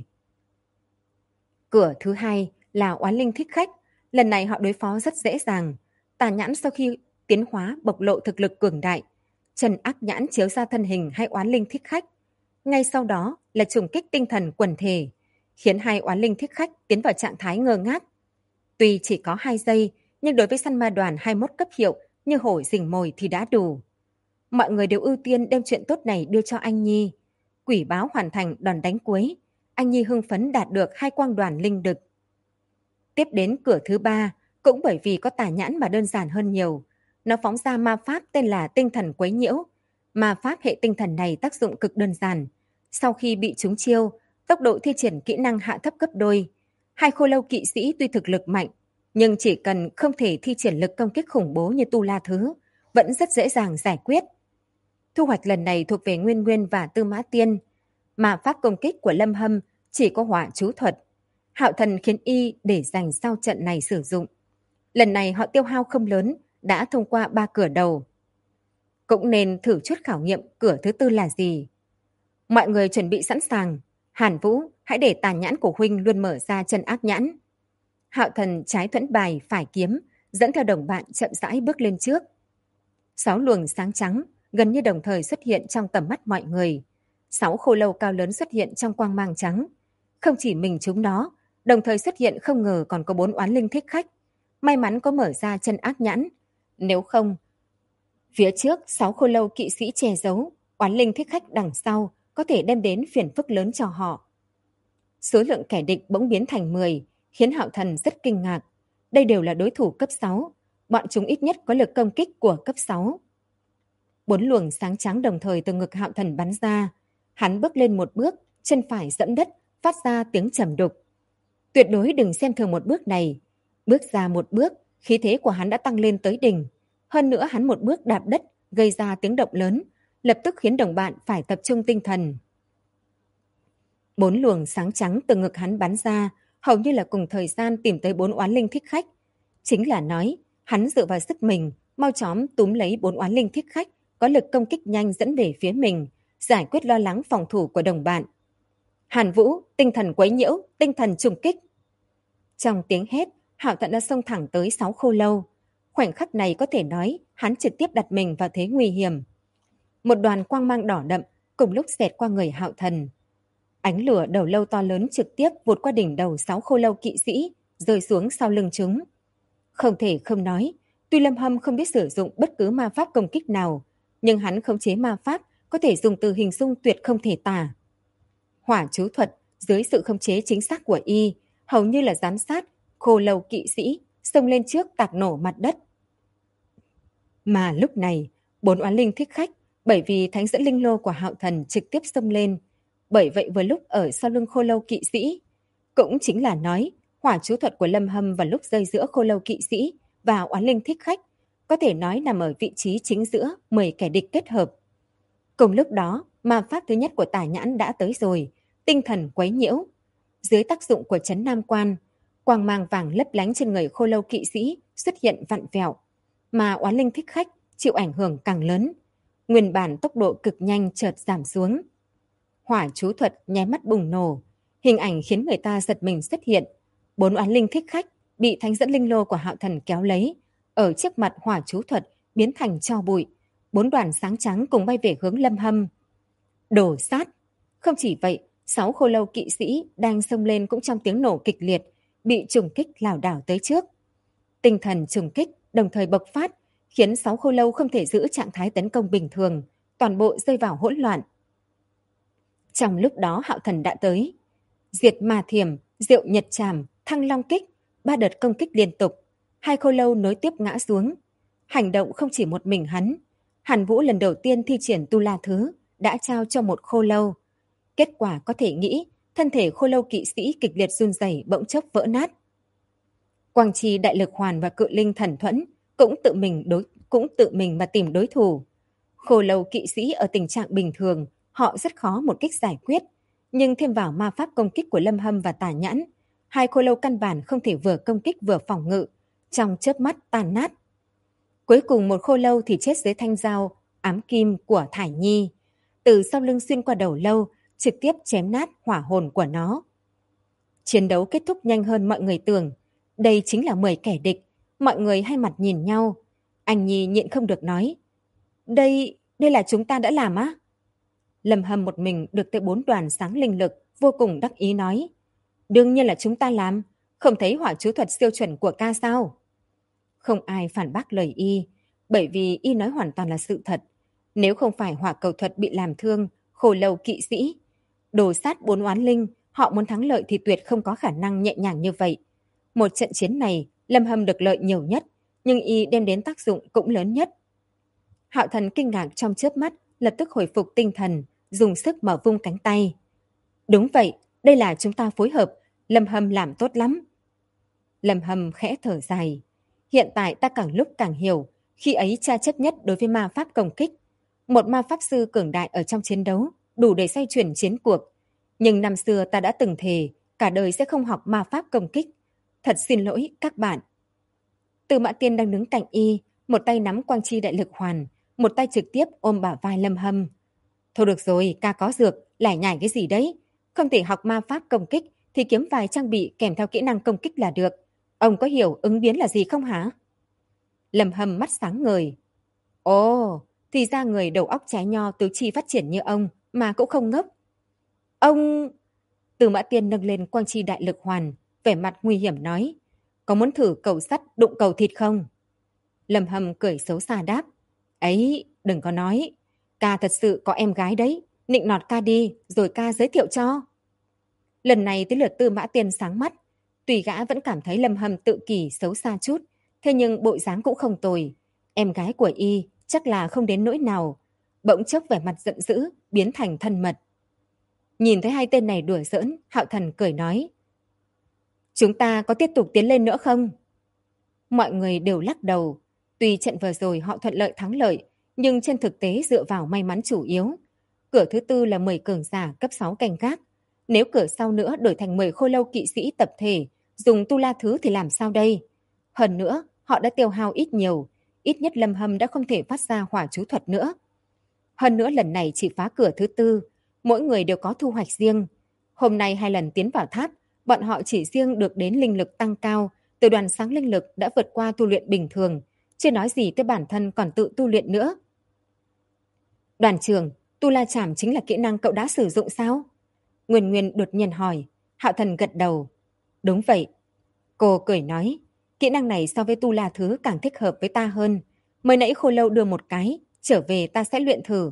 Cửa thứ hai là oán linh thích khách, lần này họ đối phó rất dễ dàng. Tà nhãn sau khi tiến hóa bộc lộ thực lực cường đại, trần ác nhãn chiếu ra thân hình hai oán linh thích khách. Ngay sau đó là trùng kích tinh thần quần thể, khiến hai oán linh thích khách tiến vào trạng thái ngơ ngác. Tuy chỉ có 2 giây, nhưng đối với săn ma đoàn 21 cấp hiệu như hổ rình mồi thì đã đủ. Mọi người đều ưu tiên đem chuyện tốt này đưa cho anh Nhi. Quỷ báo hoàn thành đòn đánh cuối, anh Nhi hưng phấn đạt được 2 quang đoàn linh đực. Tiếp đến cửa thứ 3, Cũng bởi vì có tà nhãn mà đơn giản hơn nhiều. Nó phóng ra ma pháp tên là tinh thần quấy nhiễu. Ma pháp hệ tinh thần này tác dụng cực đơn giản. Sau khi bị trúng chiêu, tốc độ thi triển kỹ năng hạ thấp gấp đôi. Hai khô lâu kỵ sĩ tuy thực lực mạnh, nhưng chỉ cần không thể thi triển lực công kích khủng bố như Tu La Thứ, vẫn rất dễ dàng giải quyết. Thu hoạch lần này thuộc về Nguyên Nguyên và Tư Mã Tiên. Mà pháp công kích của Lâm Hâm chỉ có hỏa chú thuật. Hạo Thần khiến y để dành sau trận này sử dụng. Lần này họ tiêu hao không lớn, đã thông qua 3 cửa đầu. Cũng nên thử chút khảo nghiệm cửa thứ tư là gì. Mọi người chuẩn bị sẵn sàng. Hàn Vũ, hãy để tà nhãn của huynh luôn mở ra chân ác nhãn. Hạo Thần trái thuẫn bài phải kiếm, dẫn theo đồng bạn chậm rãi bước lên trước. 6 luồng sáng trắng gần như đồng thời xuất hiện trong tầm mắt mọi người. 6 khô lâu cao lớn xuất hiện trong quang mang trắng. Không chỉ mình chúng nó, đồng thời xuất hiện không ngờ còn có 4 oán linh thích khách. May mắn có mở ra chân ác nhãn. Nếu không, phía trước 6 khô lâu kỵ sĩ che giấu, oán linh thích khách đằng sau có thể đem đến phiền phức lớn cho họ. Số lượng kẻ địch bỗng biến thành 10, khiến Hạo Thần rất kinh ngạc. Đây đều là đối thủ cấp 6, bọn chúng ít nhất có lực công kích của cấp 6. 4 luồng sáng trắng đồng thời từ ngực Hạo Thần bắn ra. Hắn bước lên một bước, chân phải dẫm đất, phát ra tiếng trầm đục. Tuyệt đối đừng xem thường một bước này. Bước ra một bước, khí thế của hắn đã tăng lên tới đỉnh. Hơn nữa hắn một bước đạp đất, gây ra tiếng động lớn, lập tức khiến đồng bạn phải tập trung tinh thần. 4 luồng sáng trắng từ ngực hắn bắn ra, hầu như là cùng thời gian tìm tới 4 oán linh thích khách. Chính là nói, hắn dựa vào sức mình, mau chóng túm lấy 4 oán linh thích khách, có lực công kích nhanh dẫn về phía mình, giải quyết lo lắng phòng thủ của đồng bạn. Hàn Vũ, tinh thần quấy nhiễu, tinh thần trùng kích. Trong tiếng hét, Hạo Thần đã xông thẳng tới 6 khô lâu. Khoảnh khắc này có thể nói, hắn trực tiếp đặt mình vào thế nguy hiểm. Một đoàn quang mang đỏ đậm cùng lúc xẹt qua người Hạo Thần. Ánh lửa đầu lâu to lớn trực tiếp vụt qua đỉnh đầu 6 khô lâu kỵ sĩ, rơi xuống sau lưng chúng. Không thể không nói, tuy Lâm Hâm không biết sử dụng bất cứ ma pháp công kích nào, nhưng hắn khống chế ma pháp có thể dùng từ hình dung tuyệt không thể tả. Hỏa chú thuật dưới sự khống chế chính xác của y, hầu như là giám sát khô lâu kỵ sĩ xông lên trước tạc nổ mặt đất. Mà lúc này, 4 oán linh thích khách bởi vì thánh dẫn linh lô của Hạo Thần trực tiếp xông lên, bởi vậy vừa lúc ở sau lưng khô lâu kỵ sĩ, cũng chính là nói hỏa chú thuật của Lâm Hâm vào lúc rơi giữa khô lâu kỵ sĩ và oán linh thích khách có thể nói nằm ở vị trí chính giữa 10 kẻ địch kết hợp. Cùng lúc đó, ma pháp thứ nhất của tà nhãn đã tới rồi, tinh thần quấy nhiễu. Dưới tác dụng của trấn Nam Quan, quang mang vàng lấp lánh trên người khô lâu kỵ sĩ xuất hiện vặn vẹo, mà oán linh thích khách chịu ảnh hưởng càng lớn. Nguyên bản tốc độ cực nhanh chợt giảm xuống. Hỏa chú thuật nháy mắt bùng nổ, hình ảnh khiến người ta giật mình xuất hiện. 4 oán linh thích khách bị thánh dẫn linh lô của Hạo Thần kéo lấy, ở trước mặt hỏa chú thuật biến thành tro bụi. 4 đoàn sáng trắng cùng bay về hướng Lâm Hâm. Đổ sát! Không chỉ vậy, 6 khô lâu kỵ sĩ đang xông lên cũng trong tiếng nổ kịch liệt, bị trùng kích lảo đảo tới trước. Tinh thần trùng kích đồng thời bộc phát, khiến 6 khô lâu không thể giữ trạng thái tấn công bình thường, toàn bộ rơi vào hỗn loạn. Trong lúc đó Hạo Thần đã tới. Diệt ma thiểm, diệu nhật trảm, thăng long kích, 3 đợt công kích liên tục. 2 khô lâu nối tiếp ngã xuống. Hành động không chỉ một mình hắn. Hàn Vũ lần đầu tiên thi triển Tu La Thứ đã trao cho một khô lâu. Kết quả có thể nghĩ, thân thể khô lâu kỵ sĩ kịch liệt run rẩy bỗng chốc vỡ nát. Quang Chi đại lực hoàn và cự linh thần thuẫn cũng tự mình mà tìm đối thủ. Khô lâu kỵ sĩ ở tình trạng bình thường, họ rất khó một kích giải quyết, nhưng thêm vào ma pháp công kích của Lâm Hâm và Tà Nhãn, 2 khô lâu căn bản không thể vừa công kích vừa phòng ngự, trong chớp mắt tan nát. Cuối cùng một khô lâu thì chết dưới thanh dao ám kim của Thải Nhi, từ sau lưng xuyên qua đầu lâu, trực tiếp chém nát hỏa hồn của nó. Chiến đấu kết thúc nhanh hơn mọi người tưởng. Đây chính là 10 kẻ địch. Mọi người hai mặt nhìn nhau. Anh Nhi nhịn không được nói. Đây là chúng ta đã làm á? Lâm Hâm một mình được tới 4 đoàn sáng linh lực, vô cùng đắc ý nói. Đương nhiên là chúng ta làm. Không thấy hỏa chú thuật siêu chuẩn của ca sao? Không ai phản bác lời y, bởi vì y nói hoàn toàn là sự thật. Nếu không phải hỏa cầu thuật bị làm thương, khô lâu kỵ sĩ, đồ sát 4 oán linh, họ muốn thắng lợi thì tuyệt không có khả năng nhẹ nhàng như vậy. Một trận chiến này Lâm Hâm được lợi nhiều nhất, nhưng y đem đến tác dụng cũng lớn nhất. Hạo Thần kinh ngạc trong chớp mắt, lập tức hồi phục tinh thần, dùng sức mở vung cánh tay. Đúng vậy, đây là chúng ta phối hợp, Lâm Hâm làm tốt lắm. Lâm Hâm khẽ thở dài. Hiện tại ta càng lúc càng hiểu, khi ấy cha chấp nhất đối với ma pháp công kích. Một ma pháp sư cường đại ở trong chiến đấu, đủ để xoay chuyển chiến cuộc. Nhưng năm xưa ta đã từng thề, cả đời sẽ không học ma pháp công kích. Thật xin lỗi các bạn. Từ Mã Tiên đang đứng cạnh y, một tay nắm quang chi đại lực hoàn, một tay trực tiếp ôm bả vai Lâm Hâm. Thôi được rồi, ca có dược, lải nhải cái gì đấy? Không thể học ma pháp công kích thì kiếm vài trang bị kèm theo kỹ năng công kích là được. Ông có hiểu ứng biến là gì không hả? Lâm Hâm mắt sáng ngời. Ồ, thì ra người đầu óc trái nho tứ chi phát triển như ông mà cũng không ngốc. Ông... Từ Mã Tiên nâng lên quang chi đại lực hoàn, vẻ mặt nguy hiểm nói. Có muốn thử cầu sắt đụng cầu thịt không? Lâm Hâm cười xấu xa đáp. Ấy, đừng có nói. Ca thật sự có em gái đấy. Nịnh nọt ca đi, rồi ca giới thiệu cho. Lần này tới lượt Tư Mã Tiên sáng mắt. Tùy gã vẫn cảm thấy Lâm Hâm tự kỷ xấu xa chút. Thế nhưng bộ dáng cũng không tồi. Em gái của y chắc là không đến nỗi nào. Bỗng chốc vẻ mặt giận dữ, biến thành thân mật. Nhìn thấy hai tên này đùa giỡn, Hạo Thần cười nói. Chúng ta có tiếp tục tiến lên nữa không? Mọi người đều lắc đầu. Tuy trận vừa rồi họ thuận lợi thắng lợi, nhưng trên thực tế dựa vào may mắn chủ yếu. Cửa thứ tư là 10 cường giả cấp 6 canh gác. Nếu cửa sau nữa đổi thành 10 khô lâu kỵ sĩ tập thể, dùng tu la thứ thì làm sao đây? Hơn nữa, họ đã tiêu hao ít nhiều. Ít nhất Lâm Hâm đã không thể phát ra hỏa chú thuật nữa. Hơn nữa lần này chỉ phá cửa thứ tư, mỗi người đều có thu hoạch riêng. Hôm nay 2 lần tiến vào tháp, bọn họ chỉ riêng được đến linh lực tăng cao, từ đoàn sáng linh lực đã vượt qua tu luyện bình thường, chưa nói gì tới bản thân còn tự tu luyện nữa. Đoàn trưởng, tu la chảm chính là kỹ năng cậu đã sử dụng sao? Nguyên Nguyên đột nhiên hỏi. Hạo Thần gật đầu. Đúng vậy. Cô cười nói, kỹ năng này so với tu la thứ càng thích hợp với ta hơn. Mới nãy Khô Lâu đưa một cái, trở về ta sẽ luyện thử.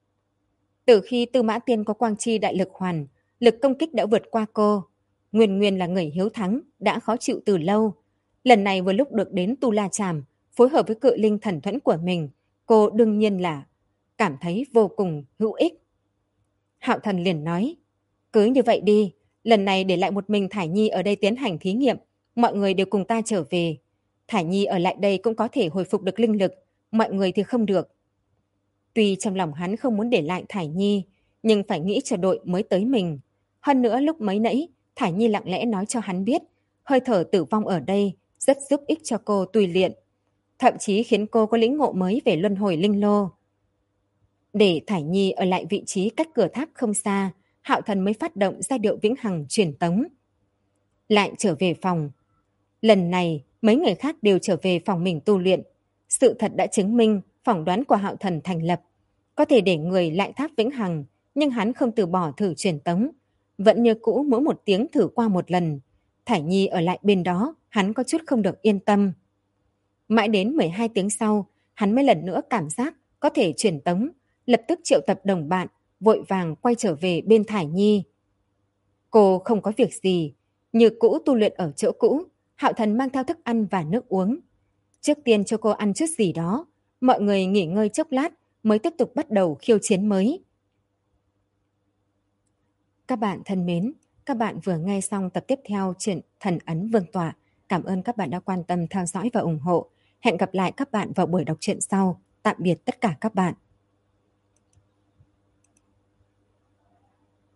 Từ khi Tư Mã Tiên có quang chi đại lực hoàn, lực công kích đã vượt qua cô. Nguyên Nguyên là người hiếu thắng, đã khó chịu từ lâu. Lần này vừa lúc được đến Tu La Tràm, phối hợp với cự linh thần thuẫn của mình, cô đương nhiên là cảm thấy vô cùng hữu ích. Hạo Thần liền nói, cứ như vậy đi, lần này để lại một mình Thải Nhi ở đây tiến hành thí nghiệm, mọi người đều cùng ta trở về. Thải Nhi ở lại đây cũng có thể hồi phục được linh lực, mọi người thì không được. Tuy trong lòng hắn không muốn để lại Thải Nhi, nhưng phải nghĩ cho đội mới tới mình. Hơn nữa lúc mới nãy, Thải Nhi lặng lẽ nói cho hắn biết, hơi thở tử vong ở đây rất giúp ích cho cô tùy luyện. Thậm chí khiến cô có lĩnh ngộ mới về luân hồi linh lô. Để Thải Nhi ở lại vị trí cách cửa tháp không xa, Hạo Thần mới phát động giai điệu vĩnh hằng truyền tống. Lại trở về phòng. Lần này, mấy người khác đều trở về phòng mình tu luyện. Sự thật đã chứng minh phỏng đoán của Hạo Thần thành lập. Có thể để người lại tháp vĩnh hằng, nhưng hắn không từ bỏ thử truyền tống. Vẫn như cũ mỗi một tiếng thử qua một lần. Thải Nhi ở lại bên đó, hắn có chút không được yên tâm. Mãi đến 12 tiếng sau, hắn mới lần nữa cảm giác có thể truyền tống, lập tức triệu tập đồng bạn, vội vàng quay trở về bên Thải Nhi. Cô không có việc gì, như cũ tu luyện ở chỗ cũ, Hạo Thần mang theo thức ăn và nước uống. Trước tiên cho cô ăn chút gì đó, mọi người nghỉ ngơi chốc lát mới tiếp tục bắt đầu khiêu chiến mới. Các bạn thân mến, các bạn vừa nghe xong tập tiếp theo truyện Thần Ấn Vương Tọa. Cảm ơn các bạn đã quan tâm theo dõi và ủng hộ. Hẹn gặp lại các bạn vào buổi đọc truyện sau. Tạm biệt tất cả các bạn.